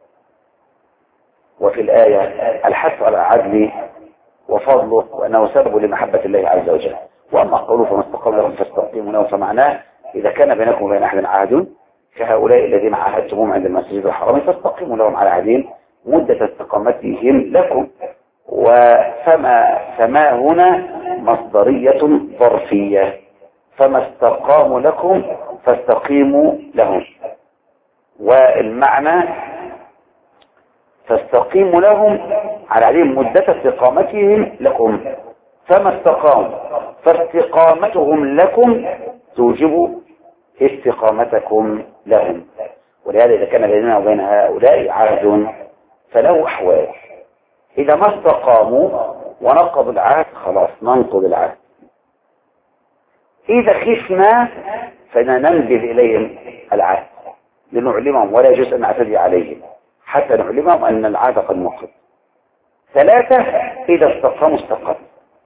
وفي الآية الحث على العدل وفضله وأنه سبب لمحبة الله عز وجل. وأما قوله فما استقام لهم فاستقيموا له، فمعناه إذا كان بينكم وبين أحد عهد كهؤلاء الذين عاهدتموهم عند المسجد الحرام فاستقيموا لهم على عهدهم مدة استقامتهم لكم. وفما فما هنا مصدرية ظرفية، فما استقاموا لكم فاستقيموا لهم. والمعنى فاستقيموا لهم على عليهم مدة استقامتهم لكم، فما استقاموا فاستقامتهم لكم توجب استقامتكم لهم. ولهذا إذا كان بيننا وبين هؤلاء عهد فله أحوال، إذا ما استقاموا ونقضوا العهد خلاص ننقض العهد. إذا خفنا فننبذ إليهم العهد لنعلمهم ولا يجوز أن نعتدي عليهم حتى نعلمهم أن العهد قد نقض. ثلاثة إذا استقاموا استقاموا،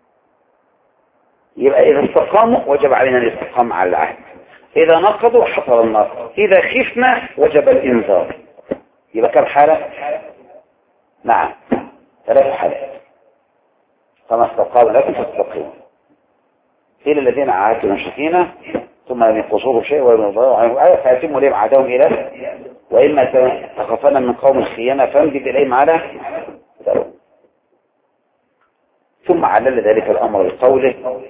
يبقى إذا استقاموا وجب علينا الاستقامة على العهد، إذا نقضوا حصل النقض، إذا خفنا وجب الإنذار. يبقى كم حالة؟ نعم ثلاث حالات. فما استقاموا لكم فاستقيموا إلى الذين عاهدتم المشركين ثم لم ينقصوه شيء ولم يضيعوا عنهم آية فأتموا إليهم عهدهم إلى وإما تخافن من قوم خيانة فامدد إليهم على ذرهم. ثم علل ذلك الأمر بقوله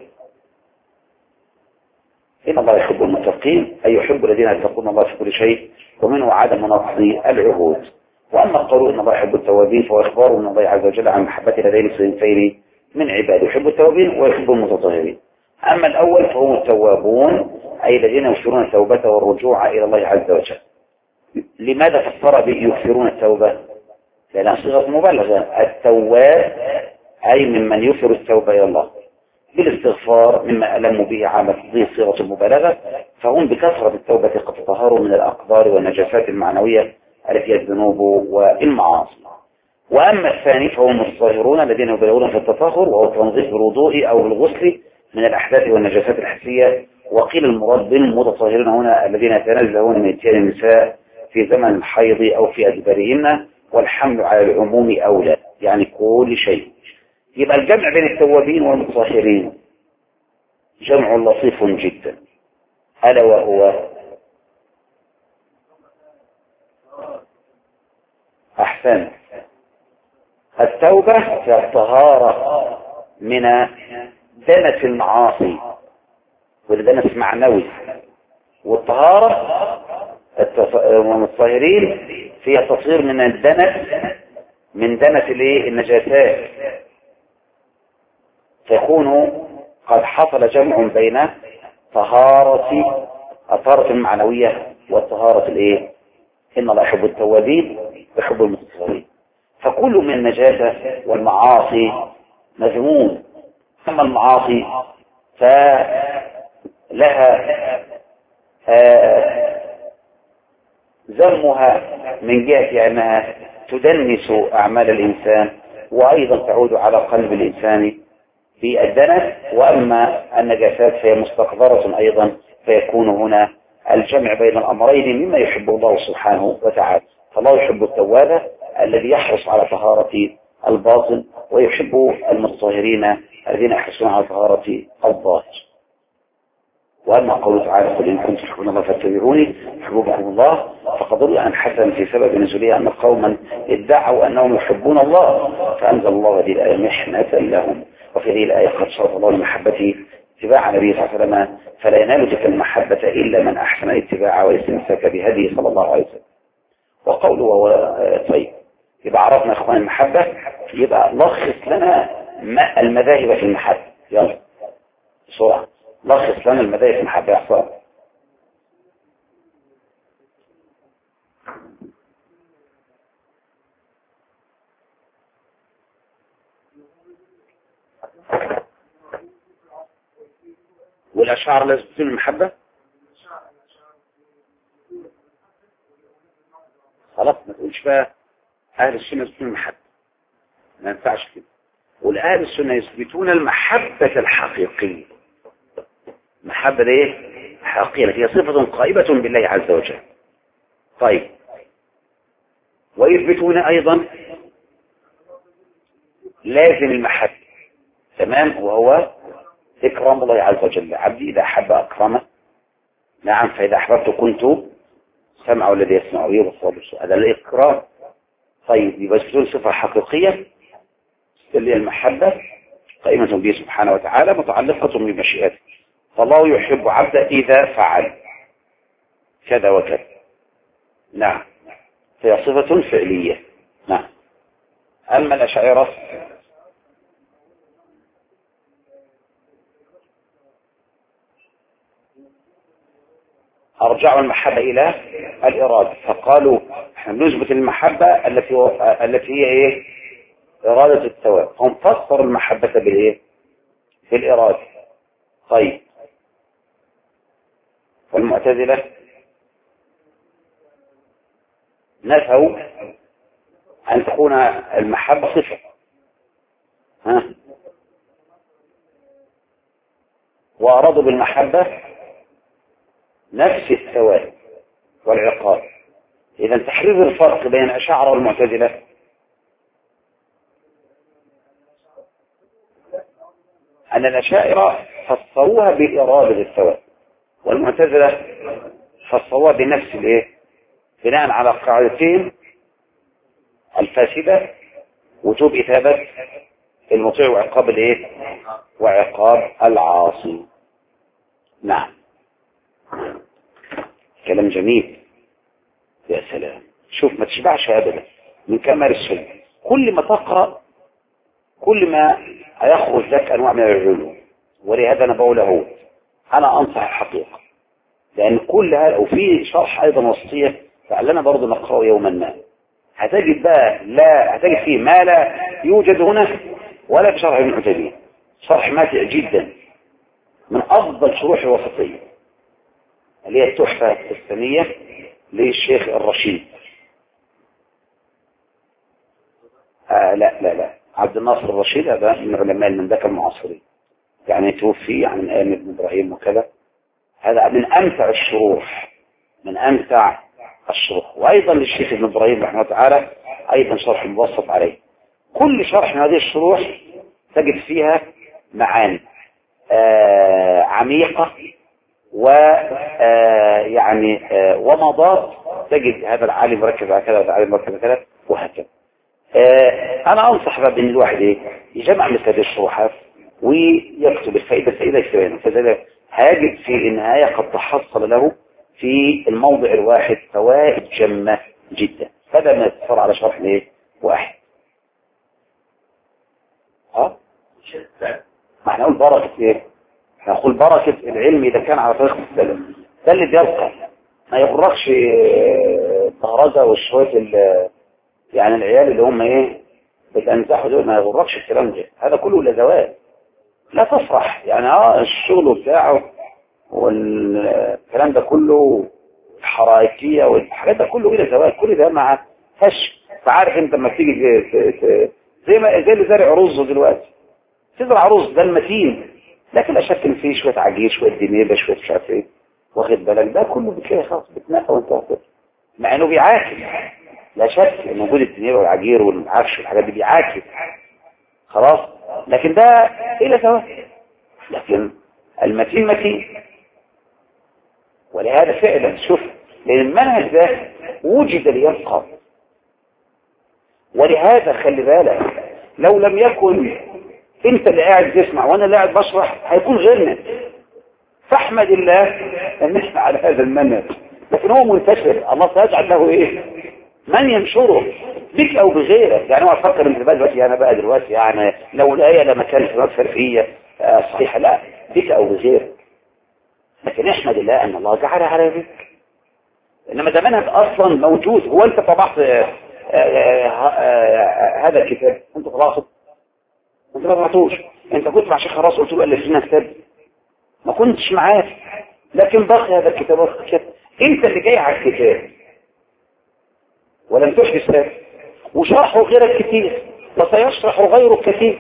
إن الله يحب المتقين أي يحب الذين يتقون الله في كل شيء ومنه عدم نقض العهود. وأما قوله إن الله يحب التوابين فهو إخبار من الله عز وجل عن محبة لدين صنفين من عباده يحب التوابين ويحب المتطهرين. أما الأول فهم التوابون أي الذين يكثرون التوبة والرجوع إلى الله عز وجل. لماذا فسر بيكثرون التوبة؟ لأنها صيغة مبالغة. التواب أي ممن يكثر التوبة إلى الله بالاستغفار مما ألموا به عامة ذي صيغة المبالغة، فهم بكثرة التوبة قد تطهروا من الأقدار والنجاسات المعنوية التي هي الذنوب والمعاصي. وأما الثاني فهم الصاهرون الذين يبالغون في التطهر وهو التنظيف بالوضوء أو بالغسل من الأحداث والنجاسات الحسية. وقيل المراد بالمتطهرين هنا الذين يتنزهون من اتيان النساء في زمن الحيض أو في أدبارهن، والحمل على العموم أولى يعني كل شيء. يبقى الجمع بين التوابين والمتطهرين جمع لطيف جدا، ألا وهو أحسن التوبة هي الطهارة من دنس المعاصي والدنس معنوي، والطهارة والمتطهرين فيها تطهير من الدنس من دنس النجاسات، فيكون قد حصل جمع بين طهارة الطهارة المعنوية والطهارة الايه؟ إن الله يحب التوابين ويحب المتطهرين. فكل من النجاسة والمعاصي مذموم. أما المعاصي فلها ذمها من جهة أنها تدنس أعمال الإنسان وأيضا تعود على قلب الإنسان في الدنس. وأما النجاسات فهي مستقذرة أيضا، فيكون هنا الجمع بين الأمرين مما يحب الله سبحانه وتعالى. فالله يحب التواب الذي يحرص على طهارة الباطن ويحب المتطهرين الذين يحرصون على طهارة الظاهر. وأما قوله تعالى قل إن كنتم تحبون الله فاتبعوني يحببكم الله، فقد روي عن حسن في سبب نزولها أن قوما ادعوا أنهم يحبون الله فأنزل الله هذه الآية محنة لهم. وفي هذه الآية قد شرط الله لمحبته اتباع النبي صلى الله عليه وسلم، فلا ينال تلك المحبة إلا من أحسن الاتباع والاستمساك بهديه صلى الله عليه وسلم. وقوله وهو طيب، يبقى عرفنا إخوان المحبة، يبقى لخص لنا ما المذاهب في المحبة. يلا بسرعة لخص لنا المذاهب في المحبة يا أخوان. والأشعار لازم تكون المحبة خلاص، ما تقولش بقى أهل السنة يثبتون المحبة، ما ينفعش كده. والأهل السنة يثبتون المحبة الحقيقية. المحبة ايه؟ حقيقية، هي صفة قائمة بالله عز وجل. طيب، ويثبتون أيضا لازم المحبة تمام، وهو إكرام الله عز وجل. عبدي إذا أحب أكرمه، نعم، فإذا أحببت كنت سمعه الذي يسمع به وبصره، هذا الإكرام. طيب، يبقى يثبتون صفة حقيقية اللي هي المحبة قائمة به سبحانه وتعالى متعلقة بمشيئته. فالله يحب عبده إذا فعل كذا وكذا، نعم، فهي صفة فعلية. نعم. أما الأشاعرة أرجعوا المحبة إلى الإرادة، فقالوا احنا نثبت المحبة التي التي هي إيه؟ إرادة الثواب. هم فسروا المحبة بالإيه؟ بالإرادة. طيب، والمعتزلة نفوا أن تكون المحبة صفة. ها؟ وأرادوا بالمحبة نفس الثواب والعقاب. إذا تحرير الفرق بين الأشاعرة والمعتزلة أن الأشاعرة فسروها بإرادة الثواب، والمعتزلة فسروها بنفس الإيه؟ بناء على قاعدتين الفاسدة، وجوب إثابة المطيع وعقاب الإيه؟ وعقاب العاصي. نعم، كلام جميل. يا سلام، شوف ما تشبعش أبدا من كمال السنة. كل ما تقرأ كل ما هيخرج لك أنواع من العلوم. ولهذا أنا بقول له أنا أنصح الحقيقة، لأن كل هذا وفي شرح أيضا وسطية فعلنا برضه نقرأه يوما ما، هتجد بقى لا هتجد فيه ما لا يوجد هنا ولا في شرح ابن عثيمين. شرح ماتع جدا من أفضل شروح الوسطية اللي هي التحفة الثانية للشيخ الرشيد. آه لا لا لا عبد الناصر الرشيد، هذا من علماء المملكة المعاصرين، يعني توفي عن يعني أيام ابن إبراهيم وكذا. هذا من أمتع الشروح، من أمتع الشروح. وأيضا للشيخ ابن إبراهيم رحمه الله تعالى أيضا شرح مبسط عليه. كل شرح من هذه الشروح تجد فيها معاني آه عميقة ويعني آه ومضات، تجد هذا العالم مركز على كذا وهذا العالم مركز على كذا وهكذا. آه أنا أنصح بقى بأن الواحد إيه يجمع مثل هذه الشروحات ويكتب الفائدة الفائدة يكتبها، فذلك هيجد في النهاية قد تحصل له في الموضع الواحد فوائد جمة جدا، بدل ما يتصر على شرح ليه واحد. ها؟ ما احنا نقول بركة ايه؟ احنا نقول بركة العلم إذا كان على طريق السلف، ده اللي بيبقى. ما يغرقش الطهرجة والشوية يعني العيال اللي هم ايه بتنزحوا دول، ما يغرقش الكلام ده، هذا كله لزوال. لا تفرح يعني اه الشغل بتاعه والكلام ده كله الحرائكية والحاجات ده كله إلى زوال، كل ده مع هش. فعارف انت لما تيجي زي ما زي اللي زارع رز دلوقتي، تزرع رز ده المتين، لكن لا شك ان فيه شويه عجير شويه دنيبه شويه مش عارف ايه، واخد بالك ده كله بتلاقي خلاص بتنقى وانت واخد، مع انه بيعاكس. لا شك ان وجود الدنيبه والعجير والعفش والحاجات دي بيعاكس خلاص، لكن ده الى زوال. لكن المتين متين. ولهذا فعلا شوف، لان المنهج ده وجد ليبقى. ولهذا خلي بالك لو لم يكن انت اللي قاعد تسمع وانا اللي قاعد بشرح هيكون غيرنا، فاحمد الله ان احنا على هذا المنهج. لكن هو منتشر، الله سيجعل له ايه من ينشره بك او بغيرك. يعني هو افكر ان بقى دلوقتي انا بقى دلوقتي يعني لو الايه لما كانت اكثر فيا صحيحه، لا بك او بغيرك. لكن احمد الله ان الله جعل على بك. انما ده منهج اصلا موجود. هو انت طبعت هذا الكتاب؟ انت طبعته؟ انت ما طبعتوش. انت كنت مع شيخ خلاص قلت له الف لنا كتاب؟ ما كنتش معاه، لكن بقي هذا الكتاب. انت اللي جاي على الكتاب ولم تحدث له، وشرحه غيرك كثير وسيشرح غيرك كثير.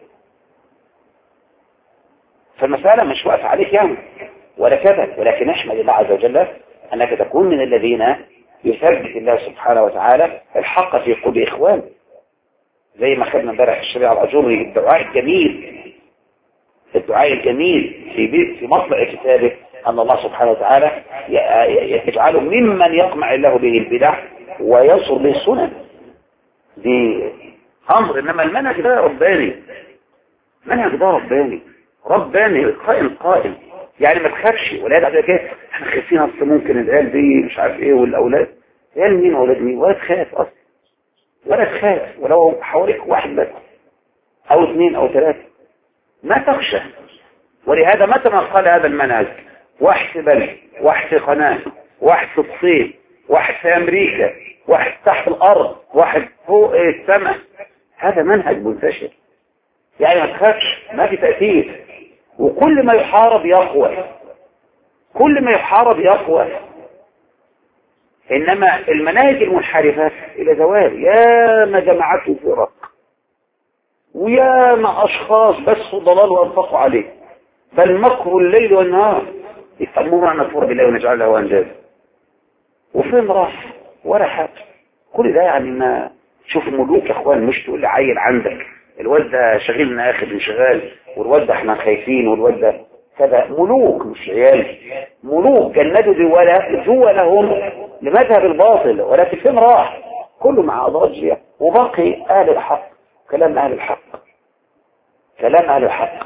فالمسألة مش واقف عليك يعني ولا كذا، ولكن احمد الله عز وجل انك تكون من الذين يثبت الله سبحانه وتعالى الحق في قلوب اخوانه، زي ما خدنا امبارح الشريعة الأجوري الدعاء الجميل، الدعاء الجميل في بيت في مطلع كتابه أن الله سبحانه وتعالى يجعله ممن يقمع الله به البدع وينصر به السنن. دي أمر. إنما المنهج ده رباني، المنهج ده رباني رباني قائم قائم. يعني ما تخافش ولا يدعي كده احنا خايفين اصل ممكن العيال دي مش عارف ايه والاولاد. عيال مين اولاد مين؟ ولا تخاف اصلا ولا تخاف، ولو حواليك واحد بس او اثنين او ثلاثة ما تخشى. ولهذا متى ما قال هذا المنهج واحد في بلد، واحد في قناة، واحد في الصين، واحد في امريكا، واحد تحت الارض، واحد فوق السماء، هذا منهج منتشر. يعني ما تخافش، ما في تأثير. وكل ما يحارب يقوى، كل ما يحارب يقوى. إنما المناهج المنحرفة إلى زوال، يا ما جماعات فرق ويا ما أشخاص بس ضلال وأنفقوا عليه، بل مكروا الليل والنهار يفهمون أن نكفر بالله ونجعل له أندادا. وفين راح ولا حاجة؟ كل ده يعني ما شوف ملوك يا اخوان، مش تقول لي عيل عندك الواد ده شغلنا اخر انشغال والواد ده احنا خايفين والواد ده كذا. ملوك مش عيال، ملوك جندوا دول دولهم لمذهب الباطل، ولكن فين راح؟ كله مع أضاجية، وباقي اهل الحق. كلام اهل الحق، كلام اهل الحق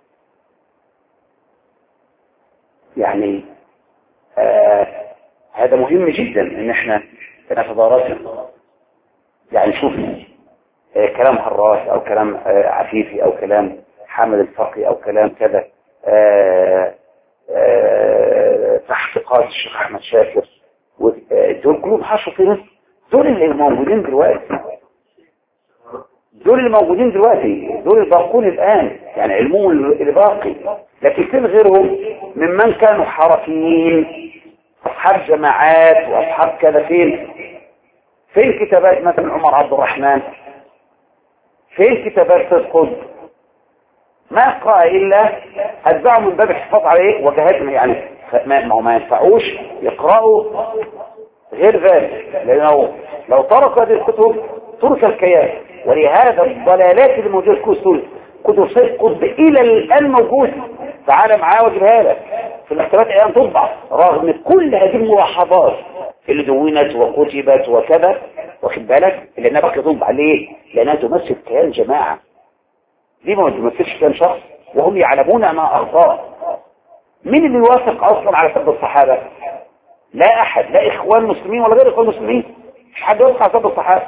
يعني آه هذا مهم جدا ان احنا نتدارسه. يعني شوف آه كلام هراس او كلام آه عفيفي او كلام حامد الفقي او كلام كذا، آه آه تحقيقات الشيخ احمد شاكر، دول كلهم حشوا في مصر. دول اللي موجودين دلوقتي، دول اللي موجودين دلوقتي، دول الباقون الان، يعني علمهم اللي باقي. لكن فين غيرهم ممن كانوا حركيين، اصحاب جماعات واصحاب كذا؟ فين فين كتابات مثلا عمر عبد الرحمن؟ فين كتابات سيد قطب؟ ما قرأ الا اتبعوا من باب الحفاظ على ايه وجهاتهم، يعني ما ما ينفعوش يقرأوا غير ذلك، لانه لو ترك هذه الكتب ترك الكيان. ولهذا الضلالات اللي موجوده في كتب كتب سيد قطب الى الان موجوده. تعال معاه واجيبها لك في المكتبات الان تطبع، رغم كل هذه الملاحظات اللي دونت وكتبت وكذا، واخد بالك، لانها بقى تطبع. ليه؟ لانها تمثل كيان جماعه، دي ما تمثلش كيان شخص، وهم يعلمون انها اخطاء. مين اللي يوافق اصلا على سب الصحابه؟ لا احد، لا اخوان مسلمين ولا غير اخوان مسلمين، مش حد يوافق على سب الصحابه.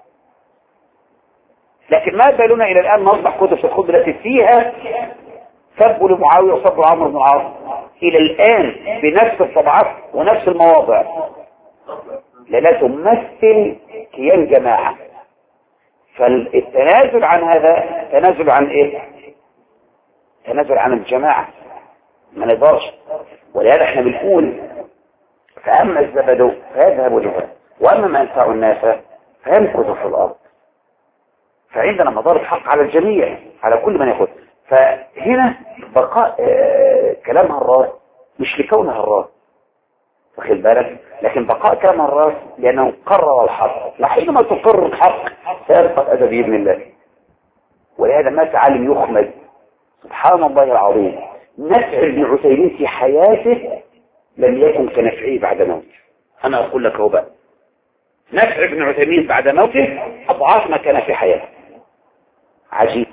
لكن ما بالنا الى الان نطبع كتب في الخطبه التي فيها سبوا لمعاويه وسبوا عمرو بن العاص الى الان بنفس الطبعات ونفس المواضع، لا تمثل كيان جماعه. فالتنازل عن هذا تنازل عن ايه؟ تنازل عن الجماعه، ما نقدرش. ولهذا احنا بنقول فاما الزبد فيذهب جفاء واما ما ينفع الناس فيمكث في الارض. فعندنا مضار حق على الجميع، على كل من ياخذ. فهنا بقاء آه كلام هراس مش لكونه هراس، واخد بالك، لكن بقاء كلام هراس لانه قرر الحق. وحينما تقر الحق سيبقى الادب باذن الله. ولهذا ما تعلم يخمد سبحان الله العظيم، نفع ابن عثيمين في حياته لم يكن كنفعه بعد موته. انا اقول لك هو بقى نفع ابن عثيمين بعد موته اضعاف ما كان في حياته. عجيب.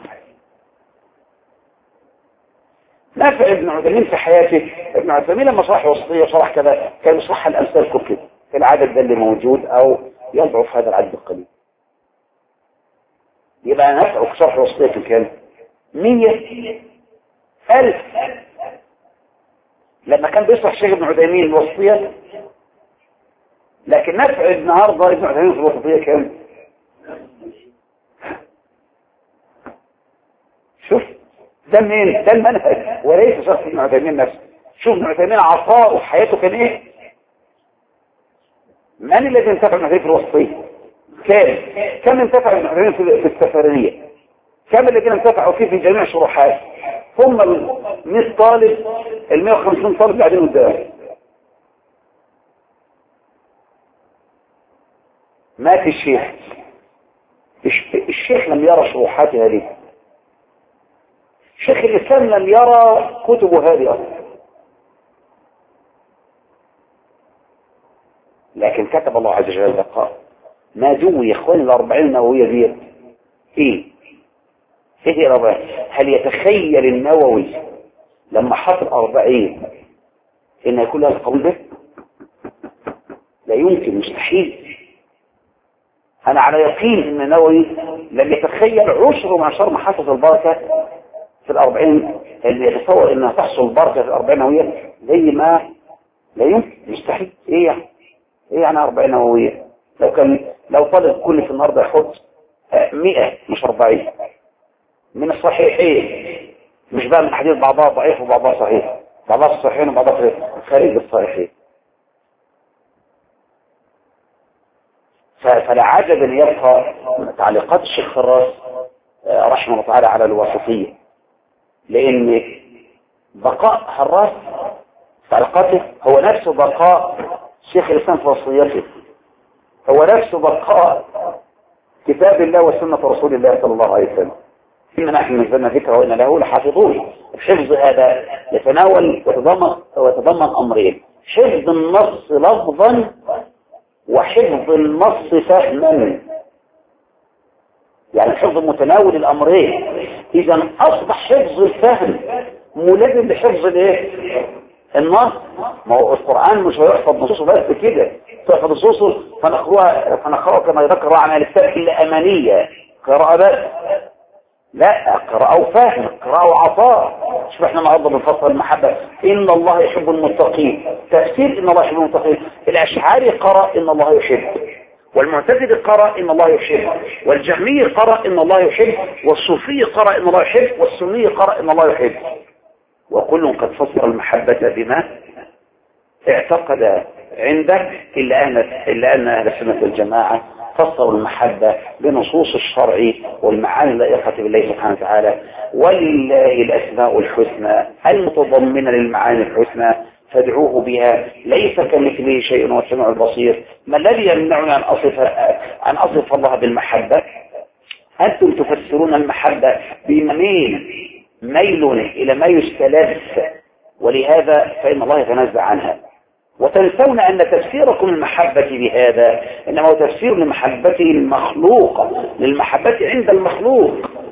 نافع ابن عثيمين في حياته، ابن عثيمين لما شرح وسطية وشرح كذا كان يشرحها الأمثال كده في العدد ده اللي موجود أو يضعف هذا العدد القليل. يبقى نافع في شرح وسطية كان مية ألف. لما كان بيشرح الشيخ ابن عثيمين الوسطية، لكن نافع النهارده ابن عثيمين في الوسطية كان شوف ده منين؟ ده المنهج وليس شخص ابن عثيمين نفسه. شوف ابن عثيمين عطاءه في حياته كان ايه؟ من الذي انتفع ابن عثيمين في الوسطية؟ كام؟ كم انتفع ابن عثيمين في السفرية؟ كم الذين انتفعوا فيه في جميع شروحات؟ هم ال مية طالب، ال مية وخمسين طالب قاعدين قدام. مات الشيخ، الشيخ لم يرى شروحات هذه، شيخ الإسلام لم يرى كتب هذه أصلا، لكن كتب الله عز وجل قال ما دوي يا إخواني الأربعين النووية دي إيه؟ إيه الأربعين؟ هل يتخيل النووي لما حط الأربعين إن يكون لها القول ده؟ لا يمكن، مستحيل. أنا على يقين إن النووي لم يتخيل عشر معشر محاسس البركة في الأربعين، اللي يتصور إنها تحصل البركة في الأربعين نووية زي ما لا يمكن، مستحيل. إيه يعني؟ إيه يعني أربعين نووية؟ لو كان لو طالب كل في النهارده يحط مئة مش أربعين من الصحيحين، مش بقى من حديث بعضها ضعيف وبعضها صحيح، بعضها صحيحين وبعضها خارج الصحيحين. فلا عجب أن يبقى تعليقات الشيخ فراس رحمه الله تعالى على الوسطية، لأن بقاء حراس تعليقاته هو نفسه بقاء شيخ الإسلام في وصيته، هو نفسه بقاء كتاب الله وسنة رسول الله صلى الله عليه وسلم. إن نحن نزلنا ذكره وإن له لحافظون. الحفظ هذا يتناول ويتضمن ويتضمن أمرين: حفظ النص لفظا وحفظ النص فهما. يعني الحفظ متناول الأمرين. إذا أصبح حفظ الفهم ملازم لحفظ الايه؟ النص. ما هو القرآن مش هيحفظ نصوصه بس كده، تحفظ نصوصه فنقرأها فنقرأها كما يذكر عن الكتاب إلا أمانية قراءة بس. لا، قراءة وفهم، قراءة وعطاء. شوف احنا النهارده بنفسر المحبة إن الله يحب المتقين، تفسير إن الله يحب المتقين. الأشعري قرأ إن الله يحب، والمعتزلي قرأ إن الله يحب، والجهمي قرأ إن الله يحب، والصوفي قرأ إن الله يحب، والسني قرأ إن الله يحب، وكل قد فسر المحبة بما اعتقد عنده، إلا أن إلا أن أهل السنة والجماعة فسروا المحبة بنصوص الشرع والمعاني اللائقة بالله سبحانه وتعالى. ولله الأسماء الحسنى المتضمنة للمعاني الحسنى فادعوه بها، ليس كمثله شيء والسميع البصير. ما الذي يمنعني أن أصف أن أصف الله بالمحبة؟ أنتم تفسرون المحبة بميل ميل إلى ما يستلذ، ولهذا فإن الله يتنزع عنها، وتنسون أن تفسيركم المحبة بهذا إنما هو تفسير لمحبته المخلوقة، للمحبة عند المخلوق.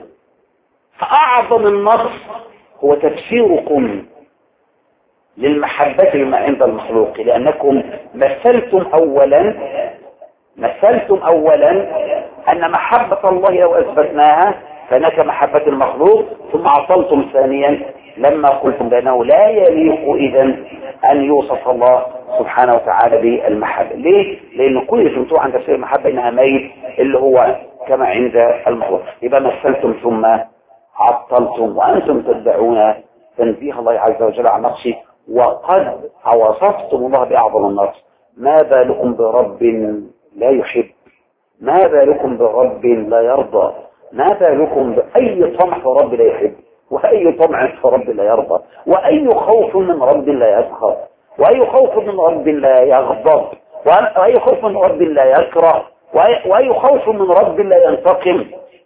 فأعظم النص هو تفسيركم للمحبة لما عند المخلوق، لأنكم مثلتم أولا مثلتم أولا أن محبة الله لو أثبتناها فهناك محبة المخلوق، ثم عطلتم ثانيا لما قلتم بأنه لا يليق إذن أن يوصف الله سبحانه وتعالى بالمحبة. ليه؟ لأن كل فهمتوه عن تفسير المحبة إنها ميل اللي هو كما عند المخلوق. يبقى مثلتم ثم عطلتم وأنتم تدعون تنزيه الله عز وجل عن نقصه، وقد وصفتم الله بأعظم النقص. ما بالكم برب لا يحب؟ ما بالكم برب لا يرضى؟ ما بالكم بأي طمع في رب لا يحب، وأي طمع في رب لا يرضى، وأي خوف من رب لا يسخط، وأي خوف من رب لا يغضب، وأي خوف من رب لا يكره، وأي خوف من رب لا ينتقم.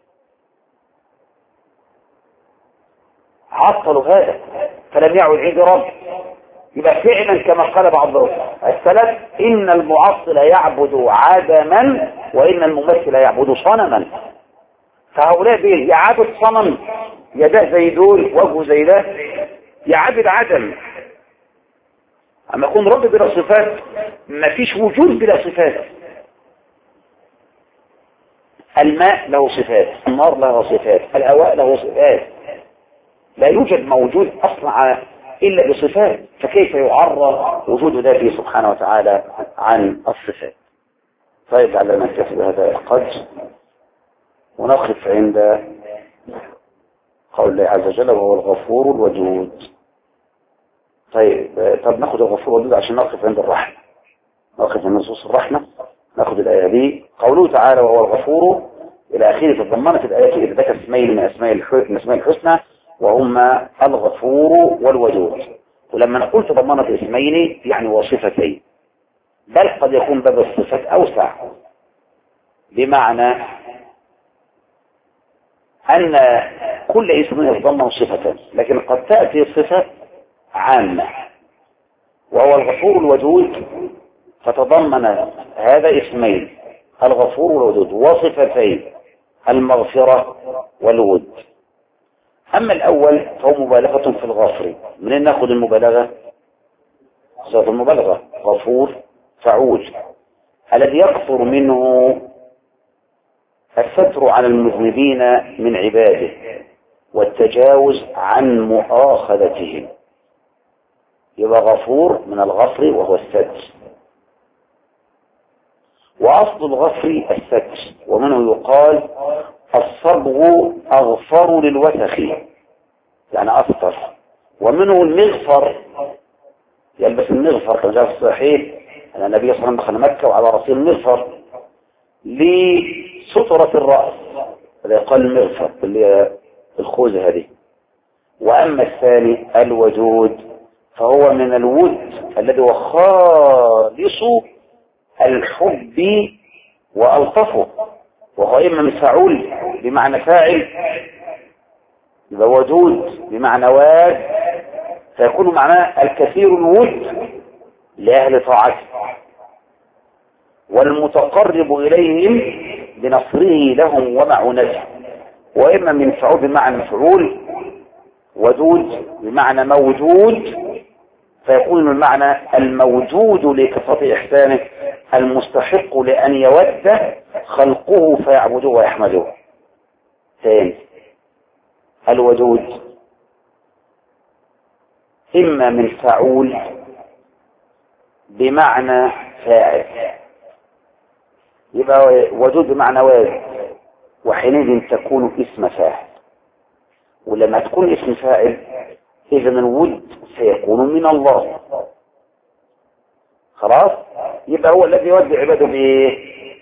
عطلوا هذا فلم يعوا العيد رب. يبقى فعلا كما قال بعض السلف إن المعطل يعبد عدما وإن الممثل يعبد صنما. فهؤلاء بيه يعبد صنم يده زي دول وجهه زي ده، يعبد عدم. اما يكون رب بلا صفات ما فيش وجود بلا صفات. الماء له صفات، النار له صفات، الهواء له صفات، لا يوجد موجود اصلا الا بصفات، فكيف يعرض وجود ذاته سبحانه وتعالى عن الصفات؟ طيب على نكتفي بهذا القدر ونقف عند قول الله عز وجل وهو الغفور الودود. طيب طب ناخد الغفور الودود عشان نقف عند الرحمة، نقف عند نصوص الرحمة، ناخد الآية دي قوله تعالى وهو الغفور إلى آخره. تضمنت الآية إثبات اسمين من أسماء الأسماء الحسنى وهما الغفور والودود. ولما نقول تضمنت اسمين يعني وصفتين، بل قد يكون باب الصفات أوسع، بمعنى أن كل اسم يتضمن صفة، لكن قد تأتي صفة عامة وهو الغفور الودود، فتضمن هذا اسمين الغفور والودود وصفتين المغفرة والود. أما الأول فهو مبالغة في الغفر. منين نأخذ المبالغة؟ صفة المبالغة غفور فعول، الذي يكثر منه الستر على المذنبين من عباده والتجاوز عن مؤاخذتهم. يبقى غفور من الغفر وهو الستر، وأصل الغفر الستر، ومنه يقال الصبغ أغفر للوسخ يعني أستر، ومنه المغفر يلبس المغفر كما جاء في الصحيح أن النبي صلى الله عليه وسلم دخل مكة وعلى رأسه المغفر، لسترة الرأس اللي قال المغفر اللي هي الخوذة هذه. وأما الثاني الودود فهو من الود الذي هو خالص الحب وألطفه، وهو إما من فعول بمعنى فاعل، يبقى ودود بمعنى واد، فيكون معناه الكثير الود لأهل طاعته والمتقرب إليهم بنصره لهم ومعونته. وإما من فعول بمعنى مفعول، ودود بمعنى موجود، فيكون المعنى الموجود لكثرة إحسانه المستحق لأن يود خلقه فيعبدوه ويحمدوه. ثاني الودود إما من فعول بمعنى فاعل، يبقى ودود بمعنى واد، وحينئذ تكون اسم فاعل. ولما تكون اسم فاعل إذن الود سيكون من الله. خلاص، يبقى هو الذي يودي عباده بايه؟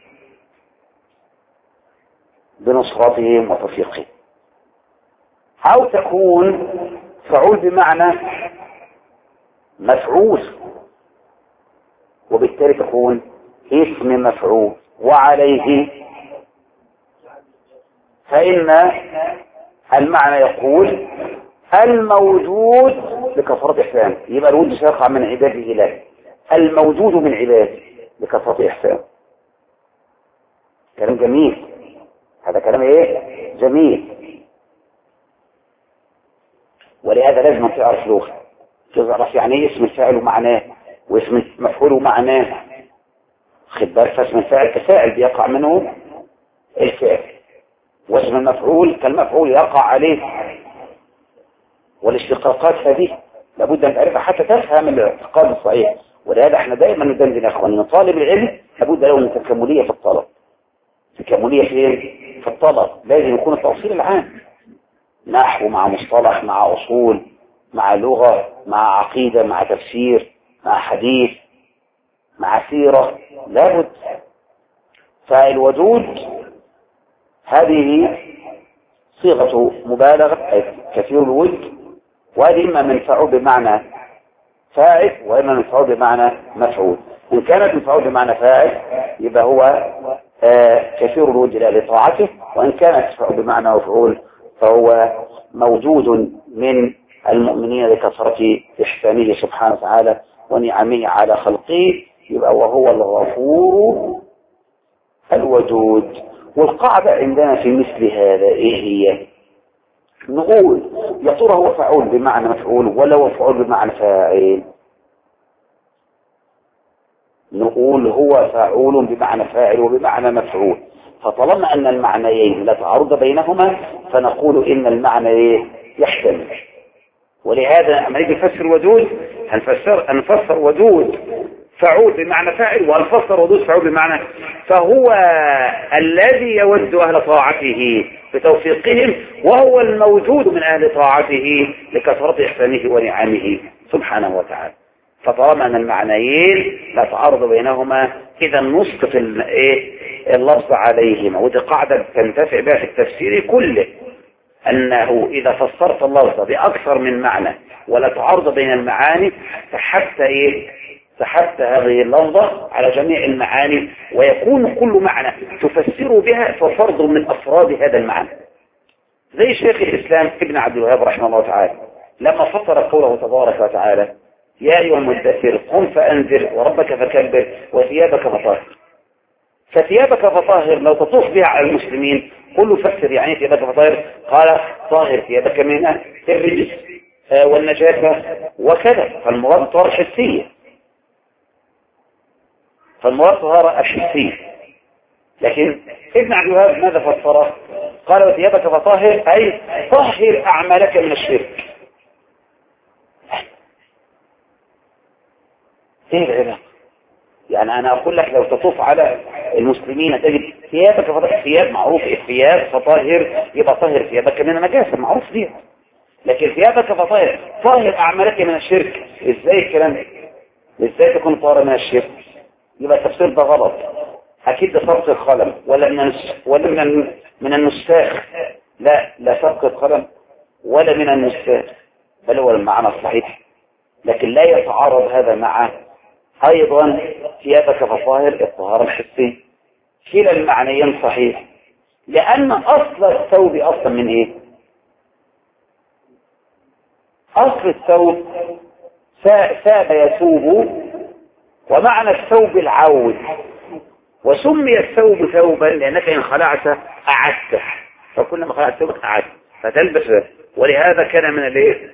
بنصرتهم وتوفيقهم. أو تكون فعول بمعنى مفعول، وبالتالي تكون اسم مفعول. وعليه فإن المعنى يقول الموجود لكثرة إحسان، يبقى الود سيقع من عباده إليه، الموجود من عباده لكثرة إحسان. كلام جميل، هذا كلام ايه؟ جميل. ولهذا لازم تعرف لغة، تعرف يعني ايه اسم الفاعل ومعناه، واسم المفعول ومعناه. خد بالك، فاسم الفاعل كفاعل بيقع منه الفعل، واسم المفعول كالمفعول يقع عليه. والاشتقاقات هذه لابد ان تعرفها حتى تفهم الاعتقاد الصحيح. ولهذا احنا دائما ندندن يا اخواني، طالب العلم لابد له من تكامليه في الطلب. تكامليه فين؟ في الطلب لازم يكون التأصيل العام، نحو مع مصطلح مع اصول مع لغه مع عقيده مع تفسير مع حديث مع سيره، لابد. فالودود هذه صيغة مبالغة أي كثير الود، وهذه إما من فعول بمعنى فاعل وإما من فعول بمعنى مفعول. إن كانت من فعول بمعنى فاعل يبقى هو آه كثير الود لطاعته، وإن كانت فعول بمعنى مفعول فهو موجود من المؤمنين لكثرة إحسانه سبحانه وتعالى ونعمه على خلقه، يبقى وهو الغفور الودود. والقاعدة عندنا في مثل هذا ايه هي؟ نقول يا ترى هو فعول بمعنى مفعول ولا هو فعول بمعنى فاعل؟ نقول هو فعول بمعنى فاعل وبمعنى مفعول. فطالما ان المعنيين لا تعارض بينهما فنقول ان المعنى ايه؟ يحتمل. ولهذا لما نيجي نفسر ودود هنفسر هنفسر ودود فعول بمعنى فاعل، والفسر ودود فعول بمعنى، فهو الذي يود أهل طاعته بتوفيقهم، وهو الموجود من أهل طاعته لكثرة إحسانه ونعمه سبحانه وتعالى. فطالما أن المعنيين لا تعارض بينهما إذا نسقط اللفظ عليهما. ودي قاعدة تنتفع بها في التفسير كله، أنه إذا فسرت اللفظ بأكثر من معنى ولا تعارض بين المعاني فحتى إيه؟ سحبت هذه اللفظة على جميع المعاني، ويكون كل معنى تفسر بها ففرض من أفراد هذا المعنى. زي شيخ الإسلام ابن عبد الوهاب رحمه الله تعالى لما فسر قوله تبارك وتعالى يا أيها المدثر قم فأنذر وربك فكبر وثيابك فطهر. فثيابك فطهر لو تطوف بها على المسلمين كله فسر يعني ثيابك فطهر، قال طاهر ثيابك من الرجس والنجاسة وكذا، فالمراد طهارة حسية، فالمراد طهارة الحسية. لكن ابن عبد الوهاب ماذا فسره؟ قال وثيابك فطهر أي طهر أعمالك من الشرك. ايه العلاقة؟ يعني انا اقول لك لو تطوف على المسلمين تجد ثيابك فطهر، ثياب معروف الثياب فطهر يبقى طهر ثيابك من النجاسة معروف دي، لكن ثيابك فطهر طهر أعمالك من الشرك، ازاي الكلام ده؟ ازاي تكون طاهر من الشرك؟ يبقى التفسير ده غلط. أكيد ده سبق القلم ولا من ولا من من النساخ. لا لا سبق القلم ولا من النساخ، بل هو المعنى الصحيح. لكن لا يتعارض هذا مع أيضا ثيابك فطاهر الطهارة الحسية. كلا المعنيين صحيح، لأن أصل الثوب أصلا من إيه؟ أصل الثوب ثاب يثوب، ومعنى الثوب العود، وسمي الثوب ثوبا لأنك إن خلعت أعدته، فكلما خلعت ثوبك أعدت فتلبس، ولهذا كان من الايه.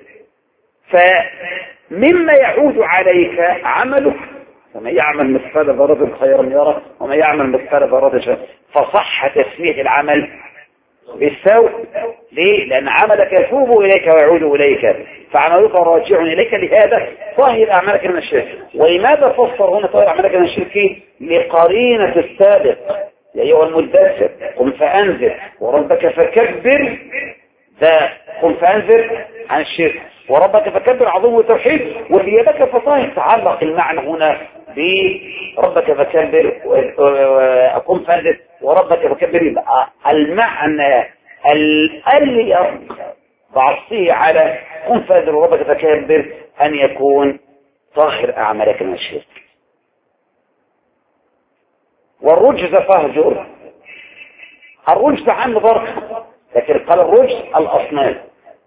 فمما يعود عليك عملك، فمن يعمل مثقال ذرة خيرا يره ومن يعمل مثقال ذرة شرا. فصح تسمية العمل بالثوب. ليه؟ لأن عملك يثوب إليك ويعود إليك، فعملك راجع إليك، لهذا طهر أعمالك من الشرك. ولماذا فسر هنا طهر أعمالك من الشرك؟ لقرينة السابق. يا أيها المدثر قم فأنذر وربك فكبر، ذا قم فأنذر عن الشرك، وربك فكبر عظيم التوحيد، وثيابك فطاهر. تعلق المعنى هنا بربك فكبر قم فأنذر وربك فكبر. المعنى الأليق بعصيه على قم فأنذر وربك فكبر أن يكون طاهر أعمالك من الشرك. والرجز فاهجر. الرجز عن ظرف، لكن قال الرجز الأصنام،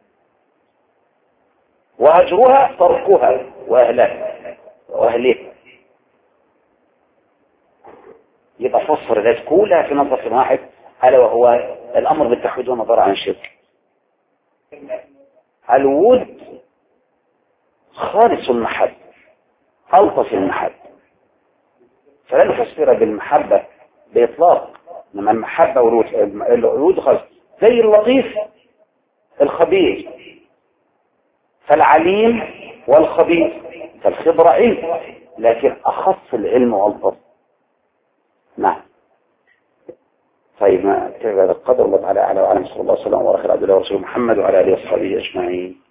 وهجرها تركها وأهلها وأهلها. يبقى فسر ذات كلها في نظر واحد، ألا وهو الأمر بالتوحيد والنظر عن الشرك. الود خالص المحبة، ألطف المحبة، فلا نفسر بالمحبة بإطلاق، إنما المحبة والود خالص، زي اللطيف الخبير، فالعليم والخبير، فالخبرة علم، لكن أخص العلم والطب. نعم. طيب ما كيف هذا القدر. الله تعالى أعلى وعلى صلى الله عليه وسلم وبارك على عبده ورسوله محمد وعلى آله وصحبه أجمعين.